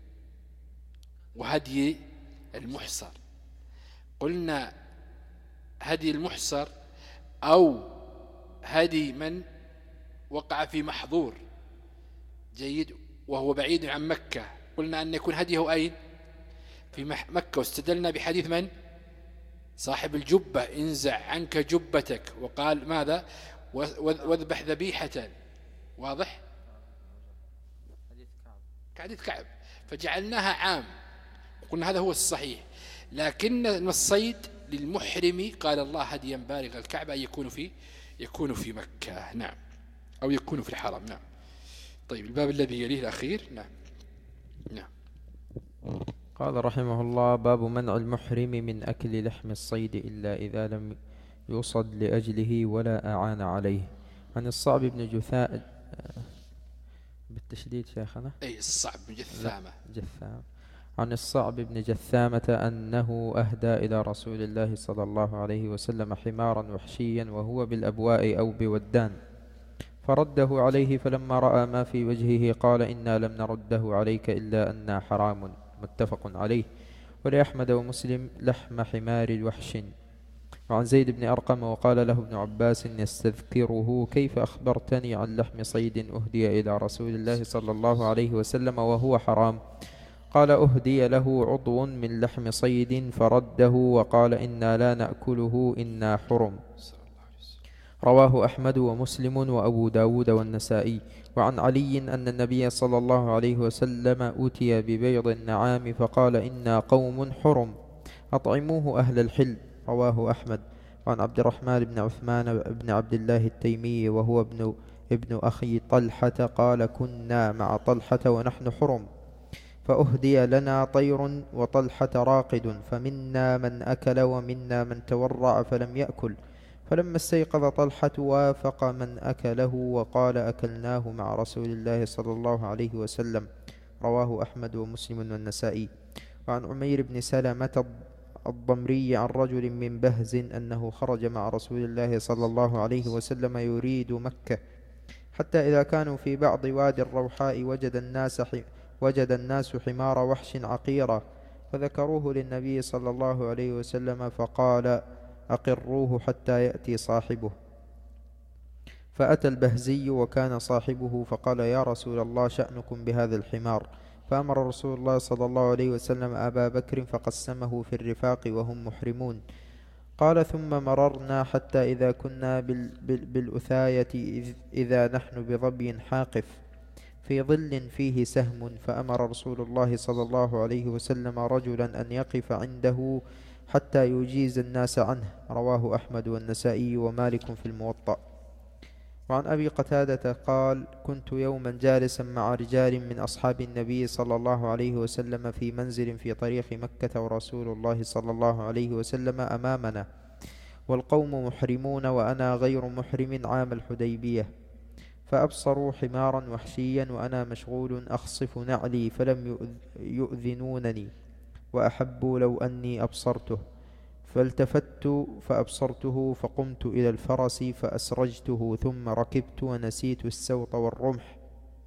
وهدي المحصر. قلنا هدي المحصر أو هدي من وقع في محظور، جيد، وهو بعيد عن مكة، قلنا أن يكون هديه أين؟ في مكة، واستدلنا بحديث من؟ صاحب الجبة، انزع عنك جبتك، وقال ماذا؟ واذبح ذبيحة. واضح؟ كحديث كعب، فجعلناها عام، قلنا هذا هو الصحيح. لكن الصيد للمحرم قال الله هديا بالغ الكعبة أن يكون في يكون في مكة، نعم، أو يكون في الحرم، نعم. طيب، الباب الذي يليه الأخير. نعم نعم. قال رحمه الله: باب منع المحرم من أكل لحم الصيد إلا إذا لم يصد لأجله ولا أعان عليه. عن الصعب بن جثاء بالتشديد شيخنا، أي الصعب بن جثامة جثام عن الصعب بن جثامة أنه أهدى إلى رسول الله صلى الله عليه وسلم حمارا وحشيا وهو بالأبواء أو بودان، فرده عليه، فلما رأى ما في وجهه قال: إنا لم نرده عليك إلا أننا حرام. متفق عليه. ولأحمد ومسلم: لحم حمار وحش. وعن زيد بن أرقم وقال له ابن عباس يستذكره: كيف أخبرتني عن لحم صيد أهدي إلى رسول الله صلى الله عليه وسلم وهو حرام؟ قال: أهدي له عضو من لحم صيد فرده وقال: إنا لا نأكله إنا حرم. رواه أحمد ومسلم وأبو داود والنسائي. وعن علي أن النبي صلى الله عليه وسلم أوتي ببيض النعام فقال: إنا قوم حرم أطعموه أهل الحل. رواه أحمد. وعن عبد الرحمن بن عثمان بن عبد الله التيمي وهو ابن, ابن أخي طلحة قال: كنا مع طلحة ونحن حرم، فأهدي لنا طير وطلحة راقد، فمنا من أكل ومنا من تورع فلم يأكل، فلما استيقظ طلحة وافق من أكله وقال أكلناه مع رسول الله صلى الله عليه وسلم. رواه أحمد ومسلم والنسائي. وعن عمير بن سلمة الضمري عن رجل من بهز أنه خرج مع رسول الله صلى الله عليه وسلم يريد مكة، حتى إذا كانوا في بعض وادي الروحاء وجد الناس, وجد الناس حمار وحش عقيرا، فذكروه للنبي صلى الله عليه وسلم فقال أقروه حتى يأتي صاحبه. فأتى البهزي وكان صاحبه فقال يا رسول الله شأنكم بهذا الحمار؟ فأمر رسول الله صلى الله عليه وسلم أبا بكر فقسمه في الرفاق وهم محرمون. قال ثم مررنا حتى إذا كنا بال بال بالأثاية إذا نحن بظبي حاقف في ظل فيه سهم، فأمر رسول الله صلى الله عليه وسلم رجلا أن يقف عنده حتى يجيز الناس عنه. رواه أحمد والنسائي ومالك في الموطأ. وعن أبي قتادة قال كنت يوما جالسا مع رجال من أصحاب النبي صلى الله عليه وسلم في منزل في طريق مكة ورسول الله صلى الله عليه وسلم أمامنا والقوم محرمون وأنا غير محرم عام الحديبية، فأبصروا حمارا وحشيا وأنا مشغول أخصف نعلي فلم يؤذنونني وأحبوا لو أني أبصرته، فالتفت فأبصرته فقمت إلى الفرس فأسرجته ثم ركبت ونسيت السوط والرمح،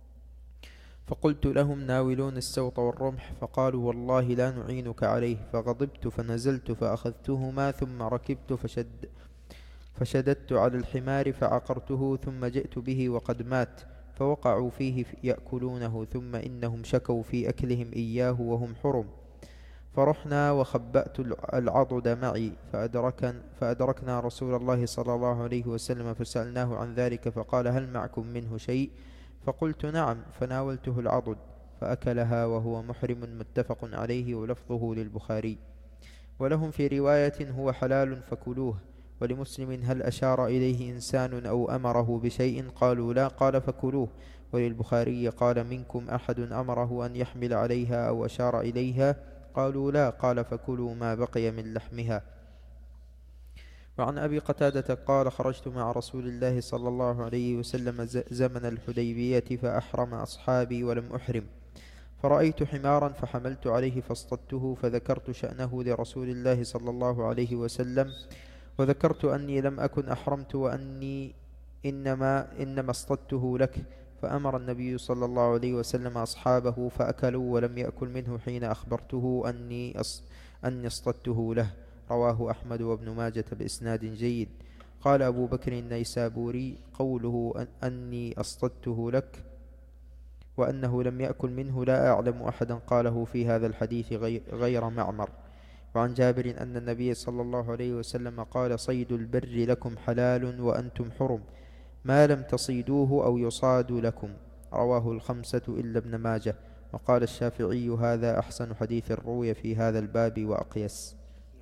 فقلت لهم ناولون السوط والرمح، فقالوا والله لا نعينك عليه، فغضبت فنزلت فأخذتهما ثم ركبت فشد فشددت على الحمار فعقرته ثم جئت به وقد مات، فوقعوا فيه يأكلونه، ثم إنهم شكوا في أكلهم إياه وهم حرم، فرحنا وخبأت العضد معي فأدركن فأدركنا رسول الله صلى الله عليه وسلم فسألناه عن ذلك فقال هل معكم منه شيء؟ فقلت نعم، فناولته العضد فأكلها وهو محرم، متفق عليه ولفظه للبخاري. ولهم في رواية هو حلال فكلوه. ولمسلم هل أشار إليه إنسان أو أمره بشيء؟ قالوا لا، قال فكلوه. وللبخاري قال منكم أحد أمره أن يحمل عليها أو أشار إليها؟ قالوا لا، قال فكلوا ما بقي من لحمها. وعن أبي قتادة قال خرجت مع رسول الله صلى الله عليه وسلم زمن الحديبية فأحرم أصحابي ولم أحرم، فرأيت حمارا فحملت عليه فاصطدته، فذكرت شأنه لرسول الله صلى الله عليه وسلم، وذكرت أني لم أكن أحرمت وأني إنما, إنما اصطدته لك، فأمر النبي صلى الله عليه وسلم أصحابه فأكلوا ولم يأكل منه حين أخبرته أني, أص... أني اصطدته له. رواه أحمد وابن ماجة بإسناد جيد. قال أبو بكر النيسابوري قوله أن أني اصطدته لك وأنه لم يأكل منه لا أعلم أحدا قاله في هذا الحديث غير معمر. وعن جابر أن النبي صلى الله عليه وسلم قال صيد البر لكم حلال وأنتم حرم ما لم تصيدوه أو يصاد لكم. رواه الخمسة إلا ابن ماجه. وقال الشافعي هذا أحسن حديث روي في هذا الباب وأقيس.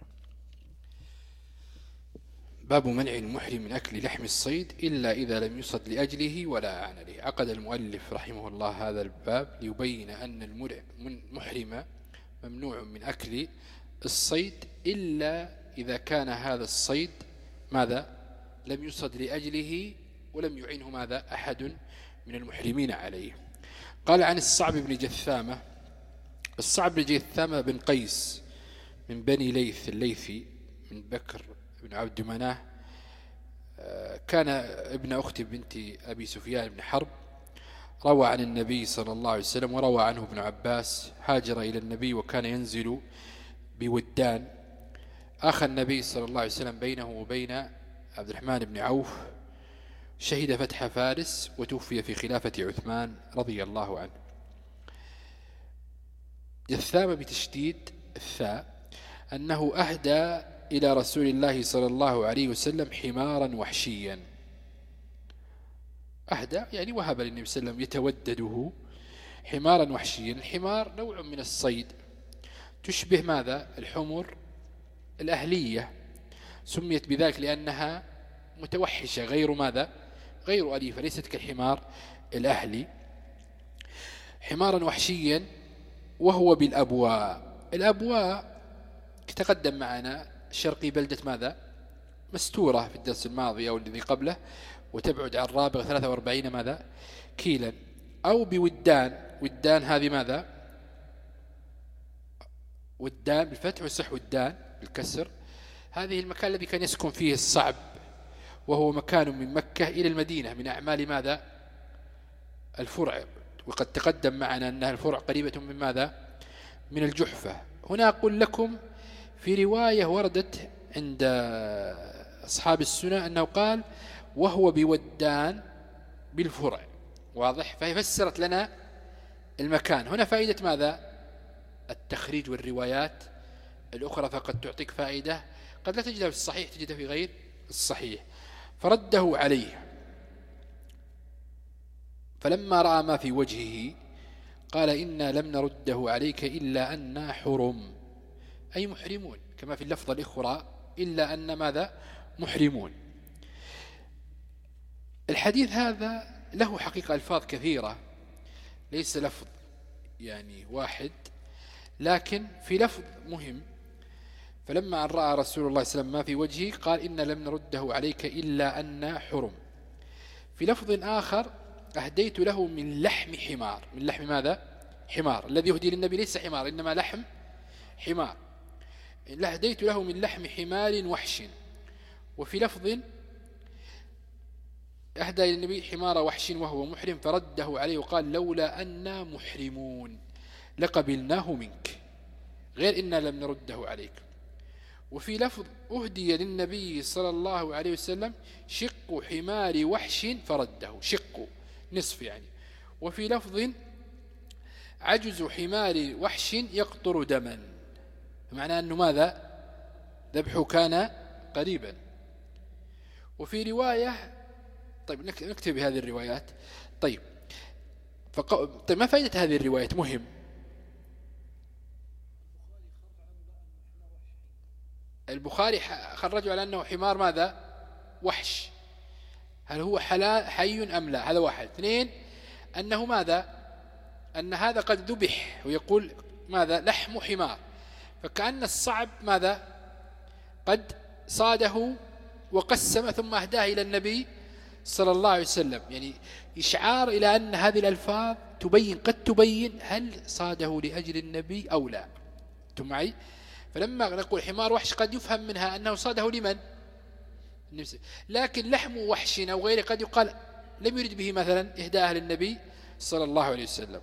باب منع المحرم من أكل لحم الصيد إلا إذا لم يصد لأجله ولا أعن له. عقد المؤلف رحمه الله هذا الباب ليبين أن المحرم ممنوع من أكل الصيد إلا إذا كان هذا الصيد ماذا لم يصد لأجله ولم يعينه ماذا أحد من المحرمين عليه. قال عن الصعب بن جثامة. الصعب بن جثامة بن قيس من بني ليث الليثي من بكر بن عبد مناه، كان ابن أخت بنت أبي سفيان بن حرب، روى عن النبي صلى الله عليه وسلم وروى عنه ابن عباس. هاجر إلى النبي وكان ينزل بودان، أخى النبي صلى الله عليه وسلم بينه وبين عبد الرحمن بن عوف، شهد فتح فارس وتوفي في خلافة عثمان رضي الله عنه. جثامة بتشديد الثاء أنه أهدى إلى رسول الله صلى الله عليه وسلم حمارا وحشيا. أهدى يعني وهب للنبي صلى الله عليه وسلم يتودده حمارا وحشيا. الحمار نوع من الصيد تشبه ماذا الحمر الأهلية، سميت بذلك لأنها متوحشة غير ماذا غير أليفة، ليست كالحمار الأهلي. حمارا وحشيا وهو بالأبواء. الأبواء تقدم معنا شرقي بلدة ماذا مستورة في الدرس الماضي أو الذي قبله، وتبعد عن الرابغ ثلاثة وأربعين ماذا كيلا، أو بودان. ودان هذه ماذا؟ ودان بالفتح والصح ودان بالكسر. هذه المكان الذي كان يسكن فيه الصعب، وهو مكان من مكة إلى المدينة من أعمال ماذا؟ الفرع. وقد تقدم معنا أنها الفرع قريبة من ماذا؟ من الجحفة. هنا أقول لكم في رواية وردت عند أصحاب السنة أنه قال وهو بودان بالفرع، واضح؟ فهي فسرت لنا المكان. هنا فائدة ماذا؟ التخريج والروايات الأخرى فقد تعطيك فائدة قد لا تجدها في الصحيح، تجدها في غير الصحيح. فرده عليه، فلما رأى ما في وجهه قال إنا لم نرده عليك إلا أننا حرم، أي محرمون، كما في اللفظة الأخرى إلا أن ماذا؟ محرمون. الحديث هذا له حقيقة ألفاظ كثيرة، ليس لفظ يعني واحد، لكن في لفظ مهم. فلما أن رأى رسول الله صلى الله عليه وسلم ما في وجهه قال إنا لم نرده عليك إلا أن حرم. في لفظ آخر أهديت له من لحم حمار. من لحم ماذا؟ حمار. الذي يهدي للنبي ليس حمار إنما لحم حمار. أهديت له من لحم حمار وحش. وفي لفظ أهدى للنبي حمار وحش وهو محرم فرده عليه وقال لولا أننا محرمون لقبلناه منك، غير إنا لم نرده عليك. وفي لفظ أهدي للنبي صلى الله عليه وسلم شق حمار وحش فرده، شق نصف يعني. وفي لفظ عجز حمار وحش يقطر دما، معناه أنه ماذا؟ ذبحه كان قريبا. وفي رواية، طيب نكتب هذه الروايات. طيب فق... طيب ما فائدة هذه الروايات؟ مهم. البخاري خرجوا على أنه حمار ماذا؟ وحش. هل هو حلال حي أم لا؟ هذا واحد. اثنين أنه ماذا؟ أن هذا قد ذبح، ويقول ماذا؟ لحم حمار. فكأن الصعب ماذا؟ قد صاده وقسم ثم أهداه إلى النبي صلى الله عليه وسلم، يعني إشعار إلى أن هذه الألفاظ تبين قد تبين هل صاده لأجل النبي أو لا. أنتم معي؟ فلما نقول حمار وحش قد يفهم منها أنه صاده لمن؟ لكن لحم وحش أو غيره قد يقال لم يرد به مثلا إهداء للنبي صلى الله عليه وسلم.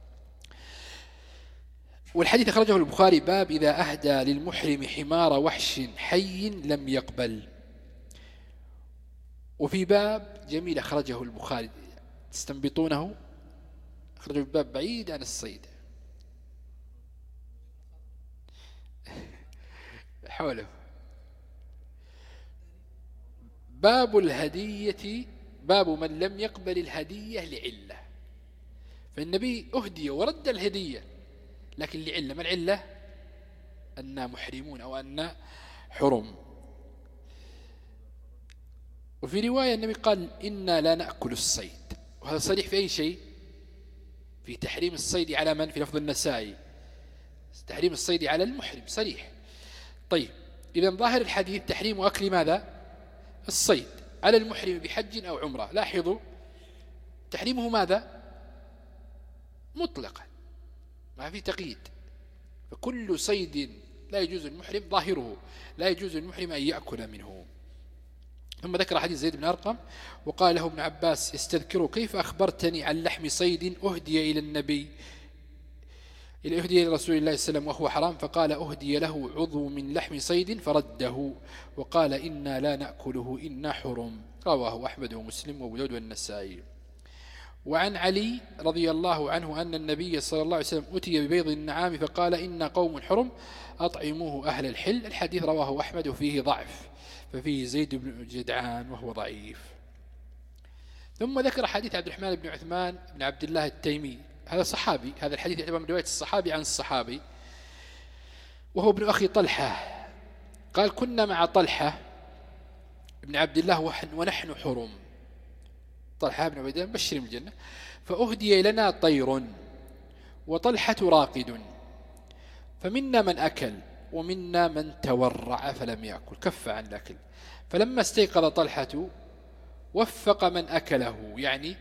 والحديث أخرجه البخاري باب إذا أهدى للمحرم حمار وحش حي لم يقبل. وفي باب جميل أخرجه البخاري تستنبطونه، أخرجه الباب بعيد عن الصيد حوله. باب الهدية، باب من لم يقبل الهدية لعلة. فالنبي أهدي ورد الهدية لكن لعلة. ما العلة؟ أننا محرمون أو أننا حرم. وفي رواية النبي قال إنا لا نأكل الصيد، وهذا صريح في أي شيء؟ في تحريم الصيد على من؟ في لفظ النسائي تحريم الصيد على المحرم صريح. طيب إذن ظاهر الحديث تحريم أكل ماذا؟ الصيد على المحرم بحج أو عمرة. لاحظوا تحريمه ماذا؟ مطلقا ما في تقييد. فكل صيد لا يجوز المحرم، ظاهره لا يجوز المحرم أن يأكل منه. ثم ذكر حديث زيد بن أرقم وقال له ابن عباس يستذكره كيف أخبرتني عن لحم صيد أهدي إلى النبي إلى أهدي إلى رسول الله صلى الله عليه وسلم وهو حرام، فقال أهدي له عضو من لحم صيد فرده وقال إنا لا نأكله إنا حرم. رواه أحمد ومسلم وأبو داود والنسائي. وعن علي رضي الله عنه أن النبي صلى الله عليه وسلم أتي ببيض النعام فقال إن قوم حرم أطعموه أهل الحل. الحديث رواه أحمد وفيه ضعف، ففيه زيد بن جدعان وهو ضعيف. ثم ذكر حديث عبد الرحمن بن عثمان بن عبد الله التيمي، هذا صحابي، هذا الحديث يعتبر من رواية الصحابي عن الصحابي، وهو ابن أخي طلحة. قال كنا مع طلحة بن عبد الله ونحن حرم. طلحة بن عبد الله بشر من الجنة. فأهدي لنا طير وطلحة راقد، فمنا من أكل ومنا من تورع فلم يأكل، كف عن الأكل. فلما استيقظ طلحة وفق من أكله، يعني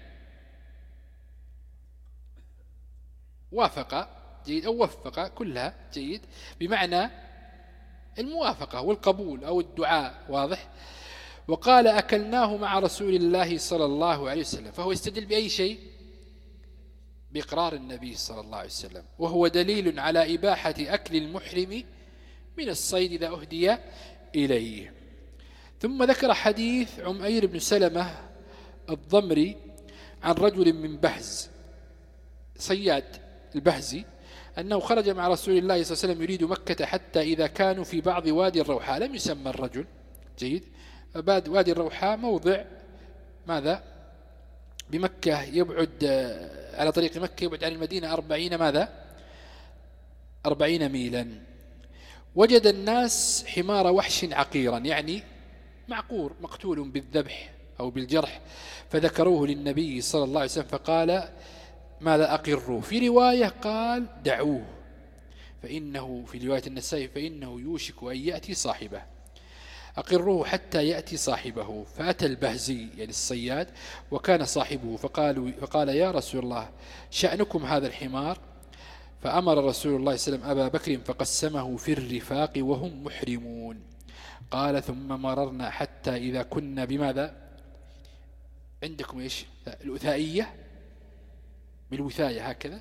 وافق جيد أو وفق، كلها جيد بمعنى الموافقة والقبول أو الدعاء، واضح. وقال أكلناه مع رسول الله صلى الله عليه وسلم، فهو يستدل بأي شيء؟ بإقرار النبي صلى الله عليه وسلم، وهو دليل على إباحة أكل المحرم من الصيد إذا أهدي إليه. ثم ذكر حديث عمير بن سلمة الضمري عن رجل من بهز، صياد البهزي، أنه خرج مع رسول الله صلى الله عليه وسلم يريد مكة، حتى إذا كانوا في بعض وادي الروحاء، لم يسمى الرجل جيد. وادي الروحاء موضع ماذا بمكة، يبعد على طريق مكة، يبعد عن المدينة أربعين ماذا أربعين ميلا. وجد الناس حمار وحش عقيرا، يعني معقور مقتول بالذبح أو بالجرح، فذكروه للنبي صلى الله عليه وسلم فقال ماذا أقروه. في رواية قال دعوه، فإنه في رواية النسائي فإنه يوشك أن يأتي صاحبه، أقروه حتى يأتي صاحبه. فأتى البهزي يعني الصياد وكان صاحبه، فقالوا فقال يا رسول الله شأنكم هذا الحمار؟ فأمر رسول الله صلى الله عليه وسلم أبا بكر فقسمه في الرفاق وهم محرمون. قال ثم مررنا حتى إذا كنا بماذا عندكم إيش الأثائية بالوثاية هكذا،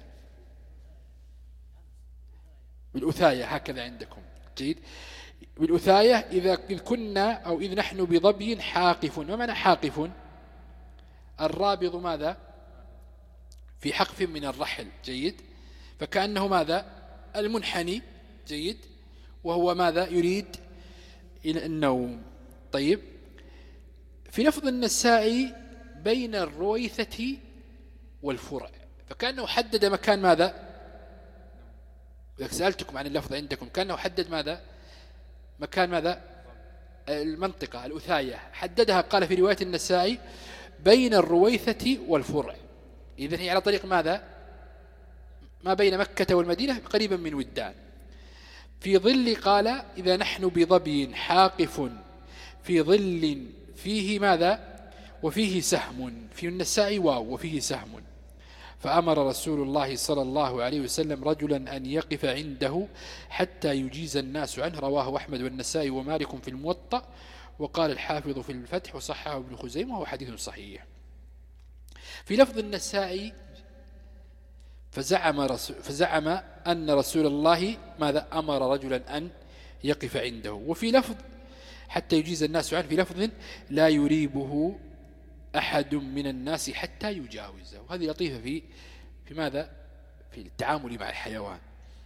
بالأثاية هكذا عندكم جيد، بالأثاية إذا كنا أو إذ نحن بضبي حاقف. ما معنى حاقف؟ الرابض ماذا في حقف من الرحل جيد، فكأنه ماذا المنحني جيد، وهو ماذا يريد إلى النوم. طيب في لفظ النسائي بين الرويثة والفرع، فكأنه حدد مكان ماذا، إذا سألتكم عن اللفظ عندكم كأنه حدد ماذا مكان ماذا المنطقة الأثاية، حددها قال في رواية النسائي بين الرويثة والفرع، إذن هي على طريق ماذا ما بين مكة والمدينة قريبا من ودان. في ظل قال إذا نحن بضبي حاقف في ظل فيه ماذا وفيه سهم، في النساء واو وفيه سهم. فأمر رسول الله صلى الله عليه وسلم رجلا أن يقف عنده حتى يجيز الناس عنه. رواه أحمد والنسائي ومالك في الموطأ، وقال الحافظ في الفتح وصححه ابن خزيمة وهو حديث صحيح. في لفظ النسائي فزعم, رسول فزعم أن رسول الله ماذا أمر رجلا أن يقف عنده، وفي لفظ حتى يجيز الناس عنه، في لفظ لا يريبه أحد من الناس حتى يجاوزه. وهذه لطيفة في في ماذا في التعامل مع الحيوان.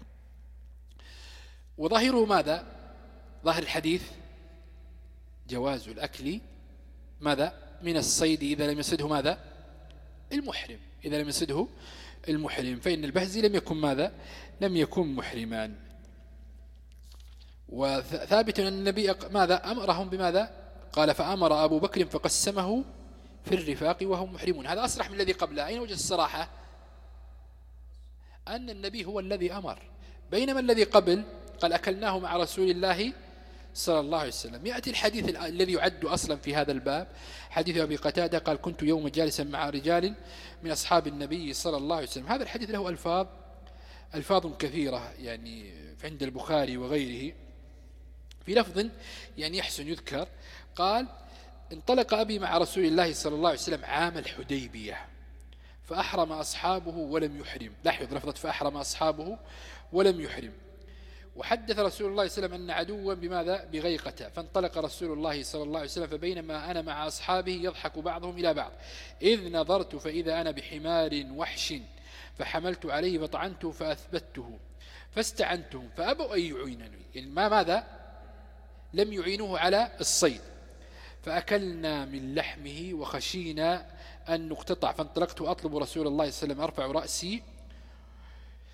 وظاهره ماذا ظاهر الحديث جواز الأكل ماذا من الصيد إذا لم يصده ماذا المحرم، إذا لم يصده المحرم، فإن البهزي لم يكن ماذا لم يكن محرمان. وثابت أن النبي ماذا أمرهم بماذا قال فأمر أبو بكر فقسمه في الرفاق وهم محرمون. هذا أصرح من الذي قبله. أين وجه الصراحة؟ أن النبي هو الذي أمر، بينما الذي قبل قال أكلناه مع رسول الله صلى الله عليه وسلم. يأتي الحديث الذي يعد أصلا في هذا الباب حديث أبي قتادة قال كنت يوم جالسا مع رجال من أصحاب النبي صلى الله عليه وسلم. هذا الحديث له ألفاظ ألفاظ كثيرة يعني عند البخاري وغيره. في لفظ يعني يحسن يذكر قال انطلق أبي مع رسول الله صلى الله عليه وسلم عام الحديبية فأحرم أصحابه ولم يحرم. لاحظ لفظة فأحرم أصحابه ولم يحرم. وحدث رسول الله صلى الله عليه وسلم أن عدوا بماذا بغيقة، فانطلق رسول الله صلى الله عليه وسلم فبينما أنا مع أصحابه يضحك بعضهم إلى بعض إذ نظرت فإذا أنا بحمار وحش فحملت عليه فطعنته فأثبته فاستعنتهم فأبوا أن يعينني، يعني ما ماذا لم يعينوه على الصيد، فأكلنا من لحمه وخشينا أن نقتطع، فانطلقت أطلب رسول الله صلى الله عليه وسلم أرفع رأسي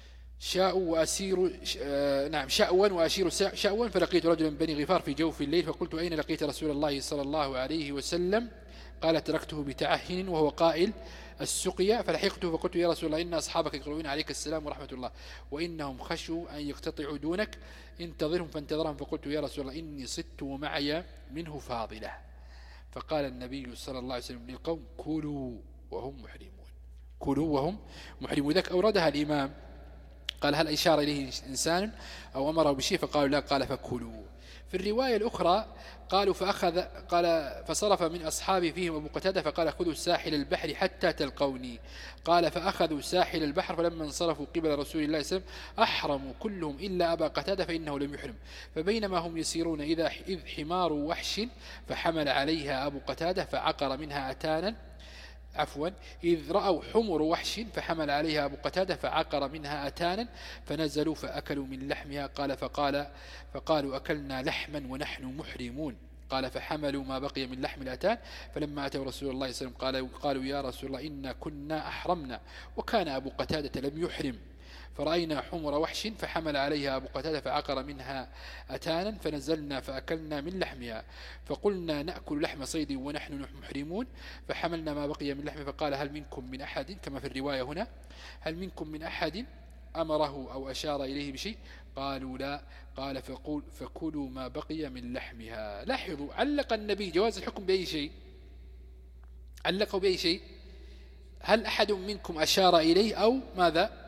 شاء وأسير آه نعم شأوا وأشير شأوا، فلقيت رجلا من بني غفار في جوف الليل فقلت أين لقيت رسول الله صلى الله عليه وسلم؟ قال تركته بتعهن وهو قائل السقيا، فلحقته فقلت يا رسول الله إن أصحابك يقرؤون عليك السلام ورحمة الله وإنهم خشوا أن يقتطعوا دونك انتظرهم، فانتظرهم فقلت يا رسول الله إني صدت ومعي منه فاضلة. فقال النبي صلى الله عليه وسلم للقوم كلوا وهم محرمون، كلوا وهم محرمون. ذاك أوردها الإمام قال هل إشار إليه إنسان أو أمره بشيء؟ فقالوا لا، قال فكلوا. في الرواية الأخرى قالوا فأخذ قال فصرف من أصحابه فيهم أبو قتادة فقال خذوا ساحل البحر حتى تلقوني، قال فأخذوا ساحل البحر فلما انصرفوا قبل رسول الله صلى الله عليه وسلم أحرموا كلهم إلا أبا قتادة فإنه لم يحرم. فبينما هم يسيرون إذا إذ حمار وحش فحمل عليها أبو قتادة فعقر منها أتانا عفوا إذ رأوا حمر وحش فحمل عليها أبو قتادة فعقر منها أتانا فنزلوا فأكلوا من لحمها. قال فقال فقالوا أكلنا لحما ونحن محرمون. قال فحملوا ما بقي من لحم الأتان فلما أتوا رسول الله صلى الله عليه وسلم قالوا يا رسول الله إنا كنا أحرمنا وكان أبو قتادة لم يحرم، فرأينا حمر وحش فحمل عليها أبو قتادة فعقر منها أتانا فنزلنا فأكلنا من لحمها، فقلنا نأكل لحم صيد ونحن محرمون، فحملنا ما بقي من لحم. فقال هل منكم من أحد كما في الرواية هنا هل منكم من أحد أمره أو أشار إليه بشيء؟ قالوا لا. قال فقول فكلوا ما بقي من لحمها. لاحظوا علق النبي جواز الحكم بأي شيء، علقوا بأي شيء؟ هل أحد منكم أشار إليه أو ماذا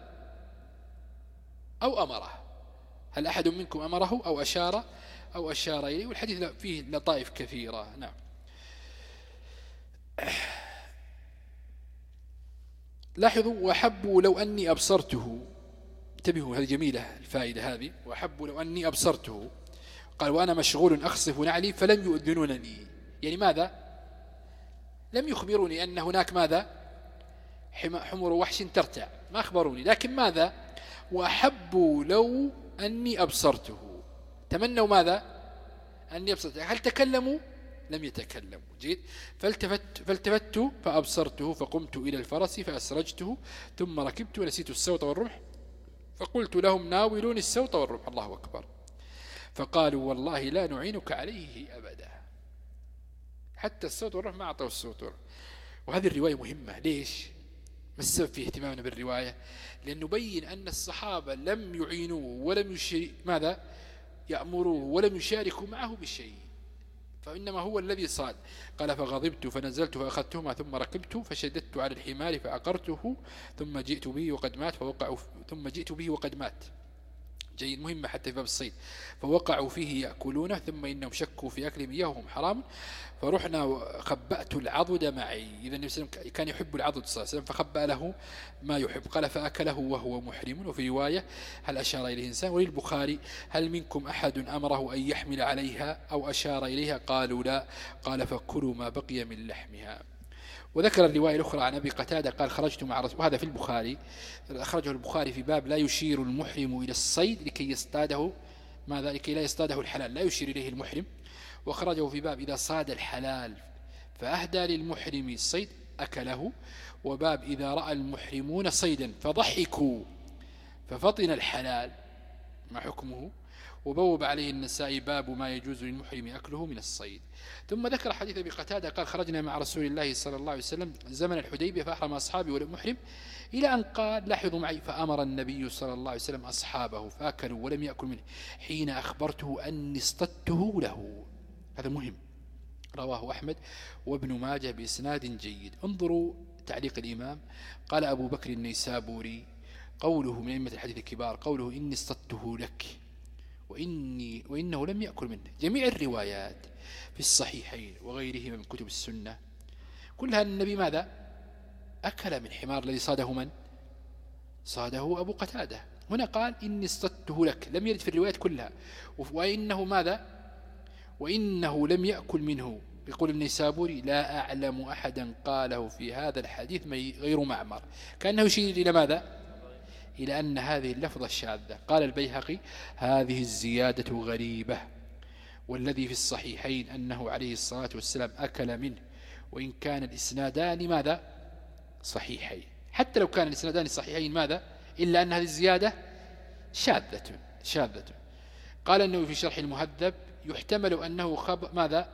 أو أمره؟ هل أحد منكم أمره أو أشار أو أشار إليه؟ والحديث فيه لطائف كثيرة. نعم. لاحظوا وأحبوا لو أني أبصرته، انتبهوا هذه جميلة الفائدة هذه، وأحبوا لو أني أبصرته قال وأنا مشغول أخصف نعلي فلم يؤذنونني، يعني ماذا لم يخبروني أن هناك ماذا حمر وحش ترتع، ما أخبروني، لكن ماذا وأحبوا لو أني أبصرته، تمنوا ماذا أني أبصرته. هل تكلموا؟ لم يتكلموا. جيد. فالتفت, فالتفت فأبصرته فقمت إلى الفرس فأسرجته ثم ركبت ونسيت السوط والرمح فقلت لهم ناولوني السوط والرمح. الله أكبر. فقالوا والله لا نعينك عليه أبدا، حتى السوط والرمح ما أعطوا السوط والرمح. وهذه الرواية مهمة. ليش؟ ما السبب في اهتمامنا بالرواية؟ لأنه بين أن الصحابة لم يعينوه ولم يشري ماذا يأمروه ولم يشاركوا معه بالشيء، فإنما هو الذي صاد. قال فغضبت فنزلت فأخذتهما ثم ركبت فشددت على الحمار فأقرته ثم جئت به وقد مات فوقعوا ثم جئت به وقد مات. جيد. مهمة حتى في باب الصيد. فوقعوا فيه يأكلونه ثم إنهم شكوا في أكلهم إياه وهم حرام فرحنا خبأت العضد معي. إذا النبي صلى الله عليه وسلم كان يحب العضد صلى الله عليه وسلم فخبأ له ما يحب. قال فأكله وهو محرم. وفي رواية هل أشار إليه إنسان؟ وللبخاري هل منكم أحد أمره أن يحمل عليها أو أشار إليها؟ قالوا لا. قال فكلوا ما بقي من لحمها. وذكر الرواية الأخرى عن أبي قتادة قال خرجت مع رسول، وهذا في البخاري، أخرجه البخاري في باب لا يشير المحرم إلى الصيد لكي يصطاده ماذا لكي لا يصطاده الحلال، لا يشير إليه المحرم. وخرجه في باب إذا صاد الحلال فأهدى للمحرم الصيد أكله، وباب إذا رأى المحرمون صيدا فضحكوا ففطن الحلال ما حكمه. وبوب عليه النسائي باب ما يجوز للمحرم أكله من الصيد. ثم ذكر حديث أبي قتادة قال خرجنا مع رسول الله صلى الله عليه وسلم زمن الحديبية فأحرم أصحابي والمحرم إلى أن قال لاحظوا معي فأمر النبي صلى الله عليه وسلم أصحابه فأكلوا ولم يأكل منه حين أخبرته أني اصطدته له. هذا مهم. رواه أحمد وابن ماجه بإسناد جيد. انظروا تعليق الإمام قال أبو بكر النيسابوري قوله من أئمة الحديث الكبار قوله إني اصطدته لك وإني وإنه لم يأكل منه. جميع الروايات في الصحيحين وغيرهما من كتب السنة كلها النبي ماذا أكل من حمار الذي صاده من صاده أبو قتادة. هنا قال إني اصطدته لك، لم يرد في الروايات كلها. وإنه ماذا وإنه لم يأكل منه. يقول النيسابوري لا أعلم أحدا قاله في هذا الحديث غير معمر، كأنه يشير إلى ماذا إلى أن هذه اللفظة الشاذة. قال البيهقي هذه الزيادة غريبة، والذي في الصحيحين أنه عليه الصلاة والسلام أكل منه، وإن كان الإسنادان ماذا صحيحين. حتى لو كان الإسنادان صحيحين ماذا إلا أن هذه الزيادة شاذة شاذة. قال أنه في شرح المهذب يحتمل أنه خبر ماذا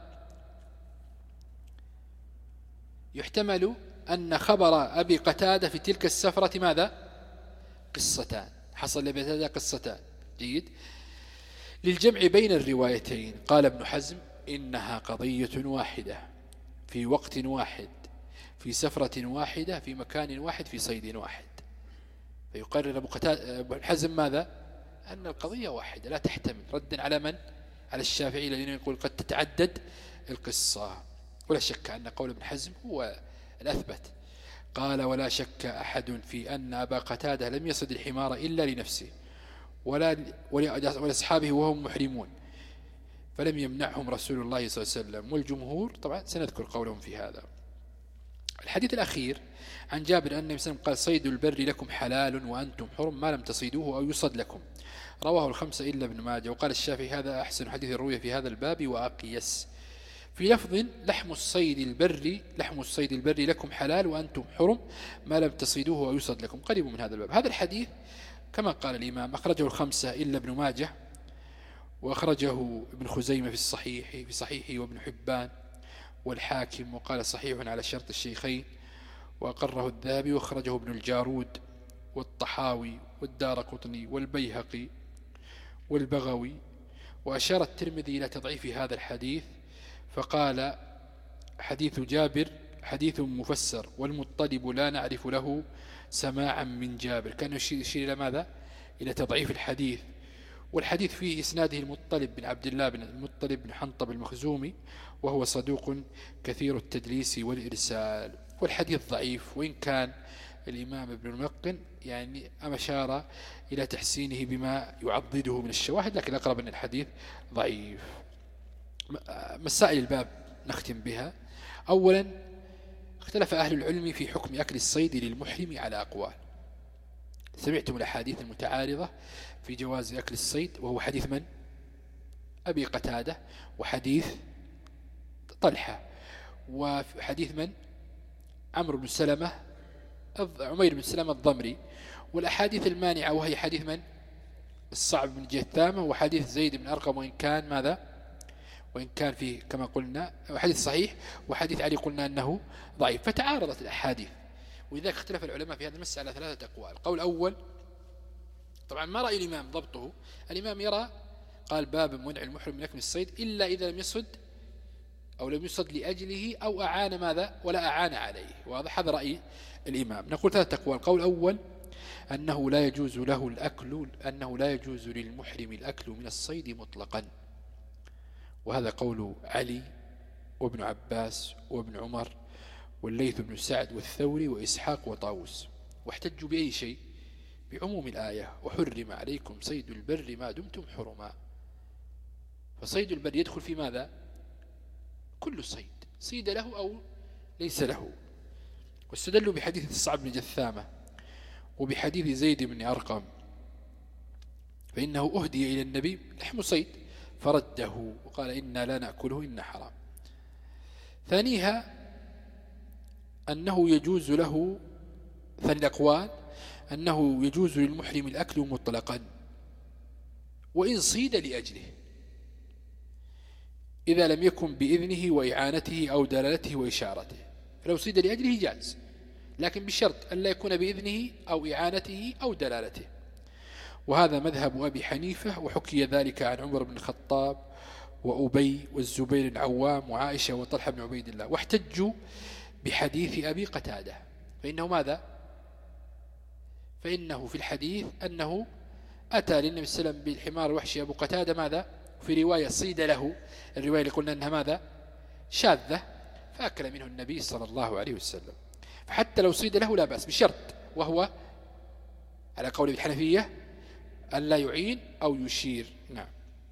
يحتمل أن خبر أبي قتادة في تلك السفرة ماذا قصتان، حصل لأبي قتادة قصتان. جيد. للجمع بين الروايتين قال ابن حزم إنها قضية واحدة في وقت واحد في سفرة واحدة في مكان واحد في صيد واحد. فيقرر ابو قتادة ابن حزم ماذا أن القضية واحدة لا تحتمل، ردا على من على الشافعي الذين يقول قد تتعدد القصة. ولا شك أن قول ابن حزم هو الأثبت. قال ولا شك أحد في أن أبا قتادة لم يصد الحمار إلا لنفسه ولا ولأصحابه وهم محرمون، فلم يمنعهم رسول الله صلى الله عليه وسلم. والجمهور طبعا سنذكر قولهم في هذا. الحديث الأخير عن جابر أن النبي صلى الله عليه وسلم قال صيد البر لكم حلال وأنتم حرم ما لم تصيدوه أو يصد لكم، رواه الخمسة إلا ابن ماجه. وقال الشافعي هذا أحسن حديث روي في هذا الباب وأقيس. في لفظ لحم الصيد البر لحم الصيد البر لكم حلال وأنتم حرم ما لم تصيدوه أو يصد لكم، قريب من هذا الباب. هذا الحديث كما قال الإمام أخرجه الخمسة إلا ابن ماجه، وأخرجه ابن خزيمة في الصحيح في صحيحه وابن حبان والحاكم، وقال صحيح على شرط الشيخين، وأقره الذهبي، وأخرجه ابن الجارود والطحاوي والدارقطني والبيهقي والبغوي. وأشار الترمذي إلى تضعيف هذا الحديث فقال حديث جابر حديث مفسر والمطلب لا نعرف له سماعا من جابر. كان يشير إلى ماذا إلى تضعيف الحديث. والحديث فيه إسناده المطلب بن عبد الله بن المطلب بن حنطب المخزومي وهو صدوق كثير التدليس والإرسال، والحديث ضعيف، وإن كان الإمام ابن الملقن يعني أشار إلى تحسينه بما يعضده من الشواهد، لكن أقرب أن الحديث ضعيف. مسائل الباب نختم بها. أولا اختلف أهل العلم في حكم أكل الصيد للمحرم على أقوال. سمعتم الأحاديث المتعارضة في جواز أكل الصيد، وهو حديث من أبي قتادة وحديث طلحة وحديث من عمرو بن سلمة عمير بن سلمة الضمري، والأحاديث المانعة وهي حديث من الصعب بن جثامة وحديث زيد بن أرقم، وإن كان ماذا وإن كان فيه كما قلنا حديث صحيح، وحديث علي قلنا أنه ضعيف. فتعارضت الأحاديث، ولذلك اختلف العلماء في هذا المسألة ثلاثة أقوال. قول أول طبعا ما رأي الإمام ضبطه، الإمام يرى قال باب منع المحرم من أكل الصيد إلا إذا لم يصد أو لم يصد لأجله أو أعان ماذا ولا أعان عليه. واضح هذا رأي الإمام. نقول ثلاثة أقوال. قول أول أنه لا يجوز له الأكل أنه لا يجوز للمحرم الأكل من الصيد مطلقا، وهذا قول علي وابن عباس وابن عمر والليث بن سعد والثوري وإسحاق وطاووس. واحتجوا بأي شيء؟ بعموم الآية وحرم عليكم صيد البر ما دمتم حرما. فصيد البر يدخل في ماذا؟ كل صيد صيد له أو ليس له. واستدلوا بحديث الصعب بن جثامة وبحديث زيد بن أرقم، فإنه أهدي إلى النبي لحم صيد فرده وقال إنا لا نأكله إن حرام. ثانيها أنه يجوز له ثاني الأقوال أنه يجوز للمحرم الأكل مطلقا وإن صيد لأجله، إذا لم يكن بإذنه وإعانته أو دلالته وإشارته. فلو صيد لأجله جاز، لكن بشرط أن لا يكون بإذنه أو إعانته أو دلالته. وهذا مذهب أبي حنيفة، وحكي ذلك عن عمر بن الخطاب وأبي والزبير العوام وعائشة وطلحة بن عبيد الله. واحتجوا بحديث أبي قتادة، فإنه ماذا فإنه في الحديث أنه أتى للنبي صلى الله عليه وسلم بالحمار الوحشي أبو قتادة ماذا في رواية صيد له، الرواية اللي قلنا أنها ماذا شاذة، فأكل منه النبي صلى الله عليه وسلم. فحتى لو صيد له لا بأس، بشرط وهو على قول الحنفية أن لا يعين أو يشير. نعم.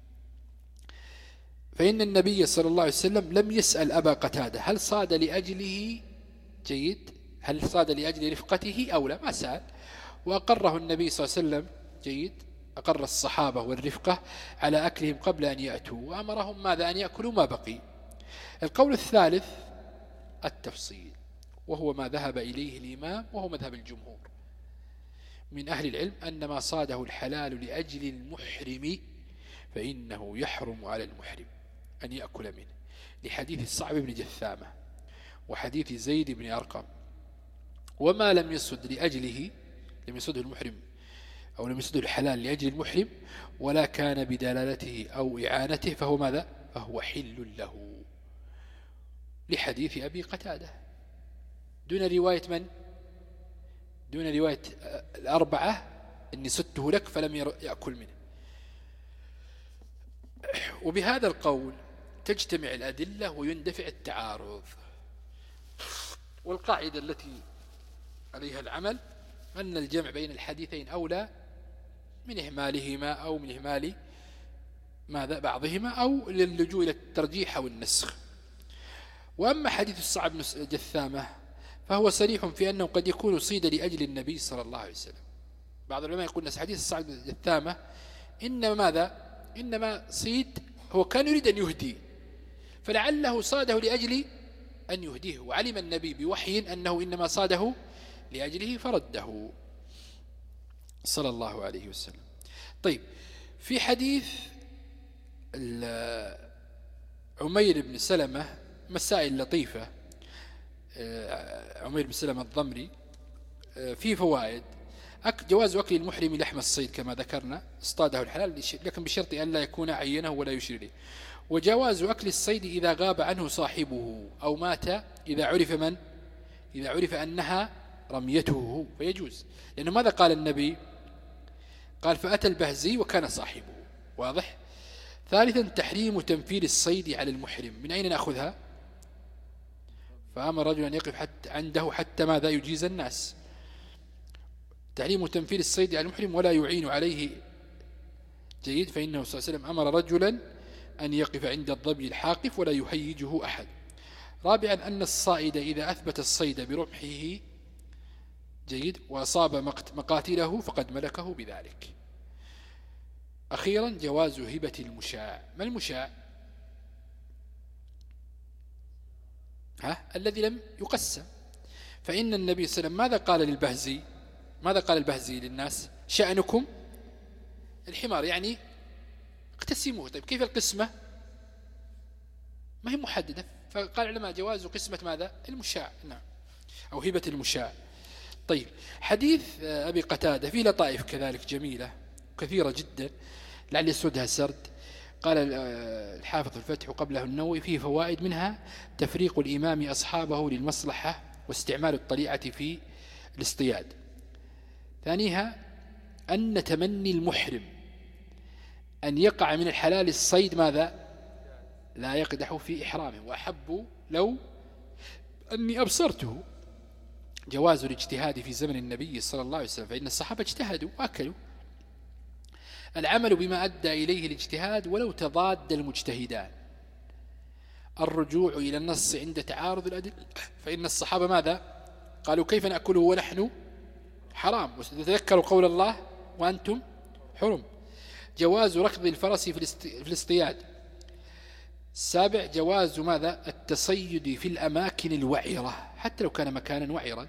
فإن النبي صلى الله عليه وسلم لم يسأل أبا قتادة هل صاد لأجله جيد هل صاد لأجل رفقته أو لا، ما سأل، وأقره النبي صلى الله عليه وسلم جيد أقر الصحابة والرفقة على أكلهم قبل أن يأتوا، وأمرهم ماذا أن يأكلوا ما بقي. القول الثالث التفصيل، وهو ما ذهب إليه الإمام وهو مذهب الجمهور. من أهل العلم أن ما صاده الحلال لأجل المحرم فإنه يحرم على المحرم أن يأكل منه، لحديث الصعب بن جثامة وحديث زيد بن أرقم. وما لم يصد لأجله، لم يصده المحرم أو لم يصده الحلال لأجل المحرم ولا كان بدلالته أو إعانته فهو ماذا؟ فهو حل له، لحديث أبي قتادة دون رواية من؟ دون رواية الأربعة إني صدته لك فلم يأكل منه. وبهذا القول تجتمع الأدلة ويندفع التعارض. والقاعدة التي عليها العمل أن الجمع بين الحديثين أولى من إهمالهما أو من إهمال ماذا بعضهما أو للجوء إلى الترجيح أو النسخ. وأما حديث الصعب بن جثامة فهو صريح في أنه قد يكون صيد لأجل النبي صلى الله عليه وسلم. بعض العلماء يقول أن حديث الصعب بن جثامة إنما ماذا؟ إنما صيد هو كان يريد أن يهدي، فلعله صاده لأجل أن يهديه، وعلم النبي بوحي أنه إنما صاده لأجله فرده صلى الله عليه وسلم. طيب، في حديث عمير بن سلمة مسائل لطيفة، عمير بن سلمة الضمري، فيه فوائد. جواز أكل المحرم لحم الصيد كما ذكرنا، اصطاده الحلال لكن بشرط أن لا يكون عينه ولا يشير إليه. وجواز أكل الصيد إذا غاب عنه صاحبه أو مات إذا عرف من إذا عرف أنها رميته فيجوز، لأنه ماذا قال النبي؟ قال فأتى البهزي وكان صاحبه. واضح. ثالثا تحريم تنفير الصيد على المحرم. من أين نأخذها؟ فأمر رجل أن يقف حتى عنده حتى ماذا يجيز الناس. تحريم تنفير الصيد على المحرم ولا يعين عليه جيد، فإنه صلى الله عليه وسلم أمر رجلا أن يقف عند الظبي الحاقف ولا يهيجه أحد. رابعا أن الصائد إذا أثبت الصيد برمحه جيد وأصاب مقاتله فقد ملكه بذلك. أخيرا جواز هبة المشاع. ما المشاع؟ ها؟ الذي لم يقسم. فإن النبي صلى الله عليه وسلم ماذا قال للبهزي؟ ماذا قال البهزي للناس؟ شأنكم الحمار، يعني اقتسموه. طيب كيف القسمة؟ ما هي محددة، فقال العلماء جواز قسمة ماذا؟ المشاع، نعم، أو هبة المشاع. طيب، حديث أبي قتادة فيه لطائف كذلك جميلة كثيرة جدا لعل يسردها سرد. قال الحافظ الفتح قبله النووي فيه فوائد، منها تفريق الإمام أصحابه للمصلحة واستعمال الطليعة في الاصطياد. ثانيها أن تمني المحرم أن يقع من الحلال الصيد ماذا؟ لا يقدح في إحرامه، وأحب لو أني أبصرته. جواز الاجتهاد في زمن النبي صلى الله عليه وسلم، فإن الصحابة اجتهدوا وأكلوا. العمل بما أدى إليه الاجتهاد ولو تضاد المجتهدان. الرجوع إلى النص عند تعارض الأدلة، فإن الصحابة ماذا قالوا؟ كيف نأكله ونحن حرام؟ وتذكروا قول الله وأنتم حرم. جواز ركض الفرس في الاصطياد. السابع جواز ماذا؟ التصيد في الأماكن الوعرة حتى لو كان مكانا وعرا.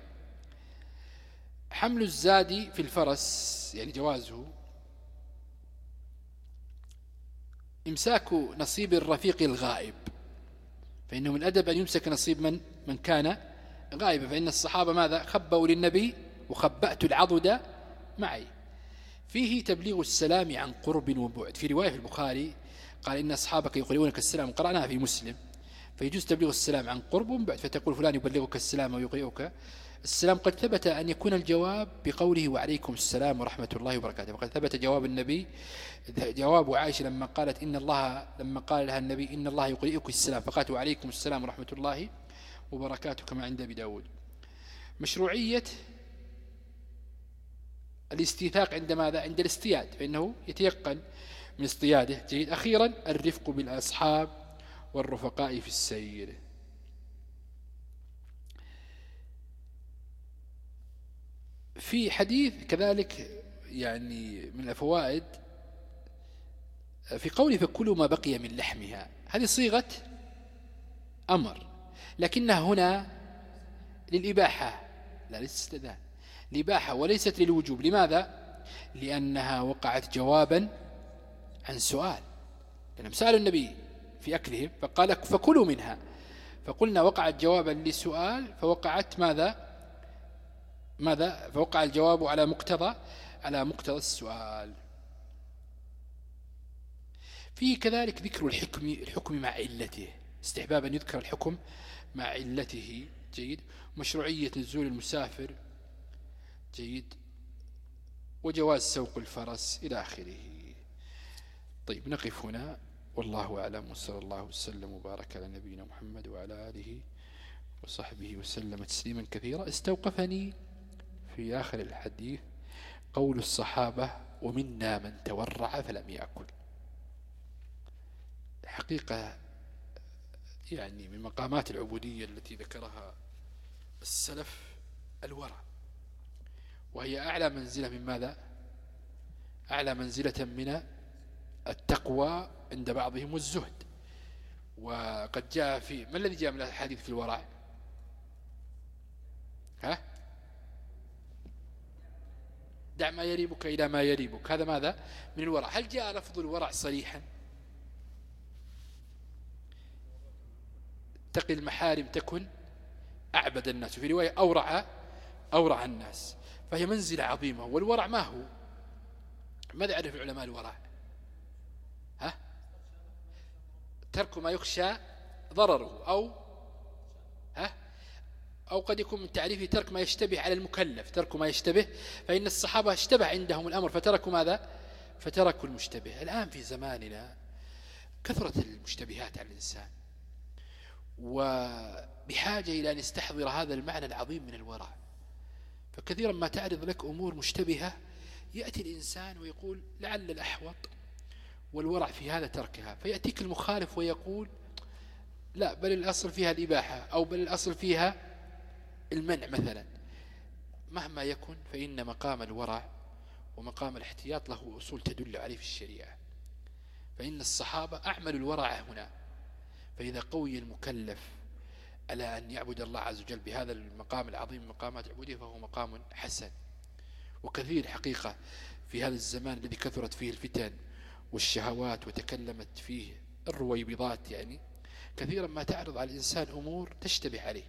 حمل الزاد في الفرس، يعني جوازه. إمساك نصيب الرفيق الغائب، فإنه من أدب أن يمسك نصيب من من كان غائبا، فإن الصحابة ماذا؟ خبوا للنبي وخبأت العضد معي. فيه تبليغ السلام عن قرب وبعد. في رواية في البخاري قال إن أصحابك يقرؤونك السلام، قرأناها في مسلم، فيجوز تبليغ السلام عن قرب وبعد، فتقول فلان يبلغك السلام ويقرئك السلام. قد ثبت أن يكون الجواب بقوله وعليكم السلام ورحمة الله وبركاته، وقد ثبت جواب النبي، جواب عائشة لما قالت إن الله لما قال لها النبي إن الله يقرئك السلام فقالت وعليكم السلام ورحمة الله وبركاته كما عند أبي داود. مشروعية الاستيثاق عند ماذا؟ عند الاصطياد، فإنه يتيقن من اصطياده جيد. أخيرا الرفق بالأصحاب والرفقاء في السير. في حديث كذلك يعني من الفوائد في قوله فكلوا ما بقي من لحمها، هذه صيغة أمر، لكنها هنا للإباحة لا للاستئذان، الإباحة وليست للوجوب. لماذا؟ لأنها وقعت جوابا عن سؤال، لأنهم سألوا النبي في أكلهم فقال فكلوا منها، فقلنا وقعت جوابا لسؤال فوقعت ماذا ماذا فوقع الجواب على مقتضى على مقتضى السؤال. فيه كذلك ذكر الحكم الحكم مع علته، استحباب أن يذكر الحكم مع علته. جيد. مشروعية نزول المسافر. جيد. وجواز سوق الفرس إلى آخره. طيب نقف هنا والله أعلم، وصلى الله وسلم وبارك على نبينا محمد وعلى آله وصحبه وسلم تسليما كثيرا. استوقفني في آخر الحديث قول الصحابة ومنا من تورع فلم يأكل. حقيقة يعني من مقامات العبودية التي ذكرها السلف الورع، وهي أعلى منزلة من ماذا؟ أعلى منزلة من التقوى عند بعضهم والزهد. وقد جاء في ما الذي جاء من الحديث في الورع؟ ها؟ دع ما يريبك إلى ما يريبك، هذا ماذا؟ من الورع. هل جاء لفظ الورع صريحا؟ تقي المحارم تكن أعبد الناس، في رواية أورع أورع الناس، فهي منزلة عظيمة. والورع ما هو؟ ماذا يعرف العلماء الورع؟ ها؟ ترك ما يخشى ضرره، أو ها؟ أو قد يكون من تعريفه ترك ما يشتبه على المكلف، ترك ما يشتبه، فإن الصحابة اشتبه عندهم الأمر فتركوا ماذا؟ فتركوا المشتبه. الآن في زماننا كثرة المشتبهات على الإنسان، وبحاجة إلى أن يستحضر هذا المعنى العظيم من الورع. فكثيرا ما تعرض لك أمور مشتبهة يأتي الإنسان ويقول لعل الأحوط والورع في هذا تركها، فيأتيك المخالف ويقول لا بل الأصل فيها الإباحة، أو بل الأصل فيها المنع مثلا. مهما يكن فإن مقام الورع ومقام الاحتياط له أصول تدل عليه في الشريعة. فإن الصحابة أعملوا الورع هنا. فإذا قوي المكلف على أن يعبد الله عز وجل بهذا المقام العظيم مقامات عبودية فهو مقام حسن. وكثير حقيقة في هذا الزمان الذي كثرت فيه الفتن والشهوات وتكلمت فيه الرويبضات، يعني كثيرا ما تعرض على الإنسان أمور تشتبه عليه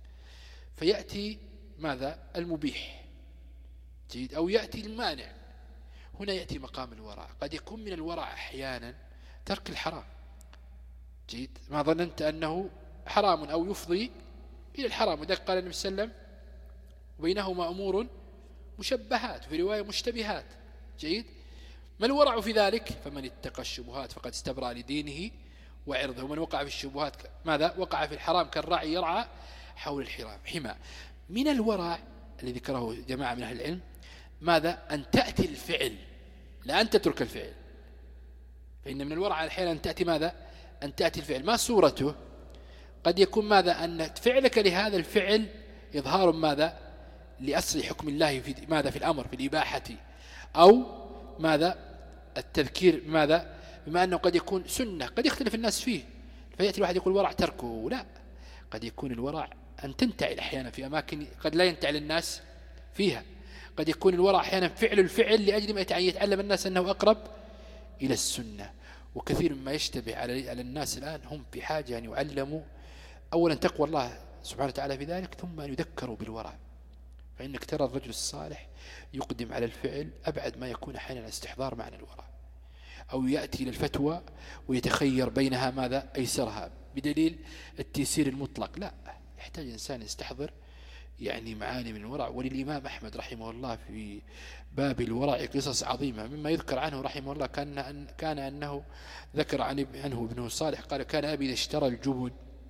فيأتي ماذا؟ المبيح. جيد. أو يأتي المانع. هنا يأتي مقام الورع. قد يكون من الورع أحيانا ترك الحرام. جيد. ما ظننت أنه حرام أو يفضي إلى الحرام، وذلك قال النبي صلى الله عليه وسلم وبينهما أمور مشبهات، في رواية مشتبهات. جيد. ما الورع في ذلك؟ فمن اتقى الشبهات فقد استبرأ لدينه وعرضه، ومن وقع في الشبهات ماذا؟ وقع في الحرام كالراعي يرعى حول الحرام حمى. من الورع الذي ذكره جماعة من أهل العلم ماذا؟ أن تأتي الفعل لا أن تترك الفعل. فإن من الورع أحيانا أن تأتي ماذا؟ أن تأتي الفعل. ما صورته؟ قد يكون ماذا؟ أن فعلك لهذا الفعل إظهار ماذا؟ لأصل حكم الله في ماذا؟ في الأمر في الإباحة، أو ماذا؟ التذكير ماذا؟ بما أنه قد يكون سنة قد يختلف الناس فيه، فيأتي الواحد يقول ورع تركه. لا، قد يكون الورع أن تنتعل أحيانا في أماكن قد لا ينتعل الناس فيها. قد يكون الورع أحيانا فعل الفعل لأجل ما يتعلم الناس أنه أقرب إلى السنة. وكثير مما يشتبه على على الناس الآن هم في حاجة أن يعلموا أولا تقوى الله سبحانه وتعالى في ذلك، ثم أن يذكروا بالورع. فإنك ترى الرجل الصالح يقدم على الفعل أبعد ما يكون أحيانا استحضار معنى الورع، أو يأتي للفتوى ويتخير بينها ماذا؟ أيسرها بدليل التيسير المطلق. لا، يحتاج إنسان يستحضر يعني معاني من الورع. وللإمام أحمد رحمه الله في باب الورع قصص عظيمة. مما يذكر عنه رحمه الله كان, أن كان أنه ذكر عنه ابنه صالح قال كان أبي إذا اشترى الجبن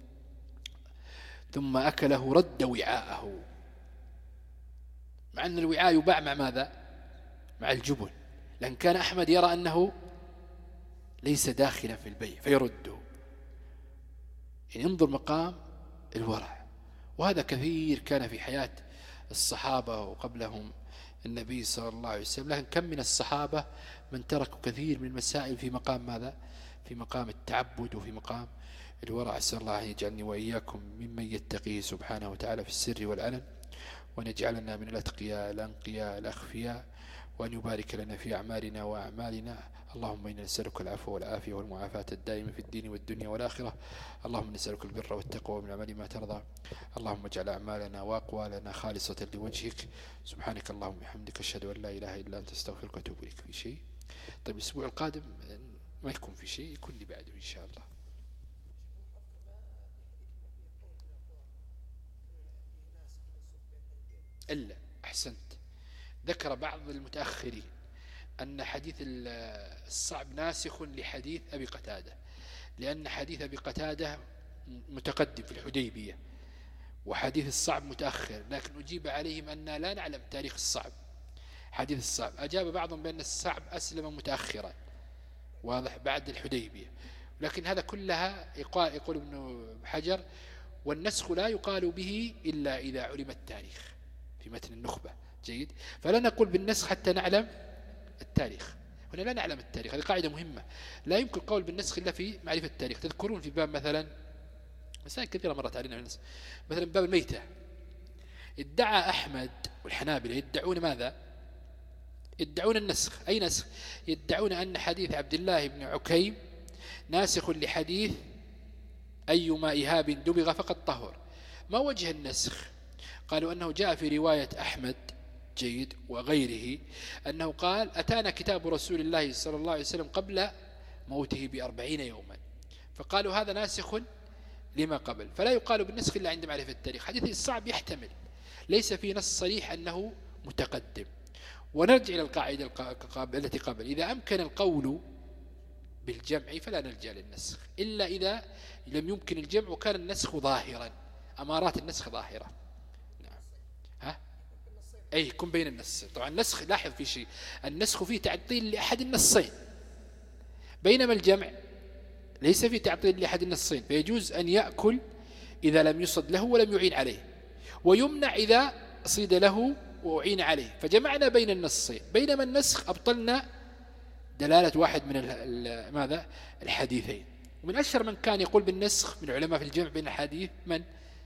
ثم أكله رد وعاءه، مع أن الوعاء يباع مع ماذا؟ مع الجبن، لأن كان أحمد يرى أنه ليس داخلا في البيع فيرده. يعني انظر مقام الورع. وهذا كثير كان في حياة الصحابة وقبلهم النبي صلى الله عليه وسلم. لكن كم من الصحابة من تركوا كثير من المسائل في مقام ماذا؟ في مقام التعبد وفي مقام الورع. أسأل الله أن يجعلني وإياكم ممن يتقيه سبحانه وتعالى في السر والعلن، وأن يجعلنا من الأتقياء الأنقياء الأخفياء، وأن يبارك لنا في أعمالنا وأعمالنا. اللهم إنا نسألك العفو والعافية والمعافاة الدائمة في الدين والدنيا والآخرة. اللهم نسألك البر والتقوى ومن العمل ما ترضى. اللهم اجعل أعمالنا وأقوالنا خالصة لوجهك. سبحانك اللهم وبحمدك أشهد أن لا إله إلا أنت أستغفرك وأتوب إليك. في شيء؟ طيب الأسبوع القادم ما يكون في شيء، يكون لي بعده إن شاء الله. إلا أحسنت، ذكر بعض المتأخرين أن حديث الصعب ناسخ لحديث أبي قتادة، لأن حديث أبي قتادة متقدم في الحديبية وحديث الصعب متأخر، لكن أجيب عليهم أن لا نعلم تاريخ الصعب. حديث الصعب أجاب بعضهم بأن الصعب أسلم متأخرا، واضح، بعد الحديبية، لكن هذا كلها يقال, يقول ابن حجر والنسخ لا يقال به إلا إذا علم التاريخ في متن النخبة. جيد، فلا نقول بالنسخ حتى نعلم التاريخ. هنا لا نعلم التاريخ، هذه قاعدة مهمة، لا يمكن القول بالنسخ إلا في معرفة التاريخ. تذكرون في باب مثلا مسائل كثيرة مرت علينا النسخ، مثلا باب الميتة ادعى أحمد والحنابلة يدعون ماذا؟ يدعون النسخ. أي نسخ؟ يدعون أن حديث عبد الله بن عكيم ناسخ لحديث أيما إهاب دبغ فقد طهر. ما وجه النسخ؟ قالوا أنه جاء في رواية أحمد، جيد، وغيره، أنه قال أتانا كتاب رسول الله صلى الله عليه وسلم قبل موته بأربعين يوما، فقالوا هذا ناسخ لما قبل، فلا يقال بالنسخ إلا عند معرفة التاريخ. حديث الصعب يحتمل، ليس في نص صريح أنه متقدم. ونرجع إلى القاعدة التي قبل، إذا أمكن القول بالجمع فلا نلجأ للنسخ إلا إذا لم يمكن الجمع وكان النسخ ظاهرا، أمارات النسخ ظاهرة. نعم. ها؟ أي يكون بين النص. طبعا النسخ، لاحظ في شيء، النسخ فيه تعطيل لأحد النصين، بينما الجمع ليس فيه تعطيل لأحد النصين، فيجوز أن يأكل إذا لم يصد له ولم يعين عليه، ويمنع إذا صيد له وأعين عليه، فجمعنا بين النصين. بينما النسخ أبطلنا دلالة واحد من ماذا الحديثين. ومن أشهر من كان يقول بالنسخ من علماء في الجمع بين الحديث من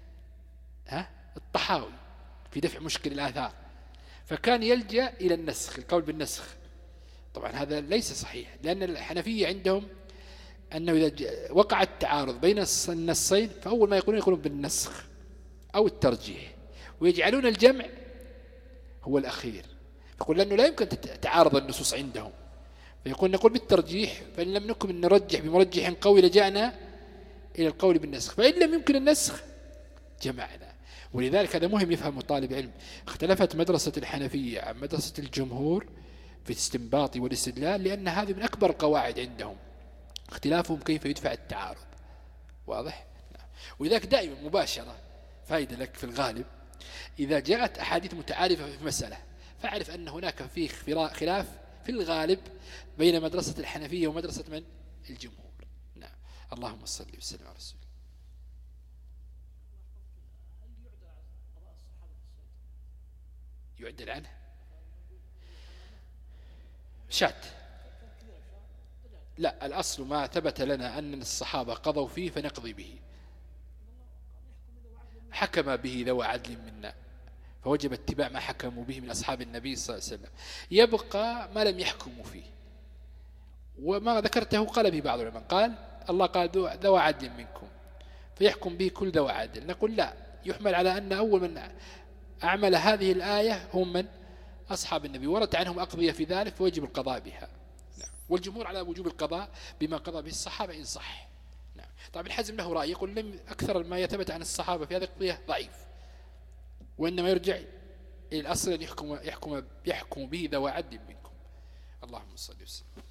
ها الطحاوي في دفع مشكل الآثار، فكان يلجأ إلى النسخ، القول بالنسخ. طبعا هذا ليس صحيح، لأن الحنفية عندهم أنه إذا وقع التعارض بين النصين فأول ما يقولون يقولون بالنسخ أو الترجيح، ويجعلون الجمع هو الأخير. يقول لأنه لا يمكن تتعارض النصوص عندهم، فيقول نقول بالترجيح، فإن لم نكن نرجح بمرجح قوي لجأنا إلى القول بالنسخ، فإن لم يمكن النسخ جمعنا. ولذلك هذا مهم يفهم طالب علم. اختلفت مدرسة الحنفية عن مدرسة الجمهور في الاستنباط والاستدلال، لأن هذه من أكبر القواعد عندهم، اختلافهم كيف يدفع التعارض. واضح؟ ولذلك دائما مباشرة فائدة لك في الغالب، إذا جاءت أحاديث متعارفة في مسألة فاعرف أن هناك فيه خلاف في الغالب بين مدرسة الحنفية ومدرسة من؟ الجمهور. نعم. اللهم صل وسلم على رسول الله. يعدل عنه شات. لا، الأصل ما ثبت لنا أن الصحابة قضوا فيه فنقضي به، حكم به ذوى عدل منا فوجب اتباع ما حكموا به من أصحاب النبي صلى الله عليه وسلم. يبقى ما لم يحكموا فيه، وما ذكرته قال به بعض العلماء، قال الله قال ذوى عدل منكم فيحكم به كل ذوى عدل. نقول لا، يحمل على أن أول من أعمل هذه الآية هم من؟ أصحاب النبي، ورد عنهم أقضية في ذلك فوجب القضاء بها. نعم. والجمهور على وجوب القضاء بما قضى به الصحابة إن صح. نعم. طبعا الحزم له رأي يقول لم أكثر ما يثبت عن الصحابة في هذه القضية ضعيف، وإنما يرجع إلى الأصل أن يحكم, يحكم, يحكم به ذوى عدل منكم. اللهم صل وسلم.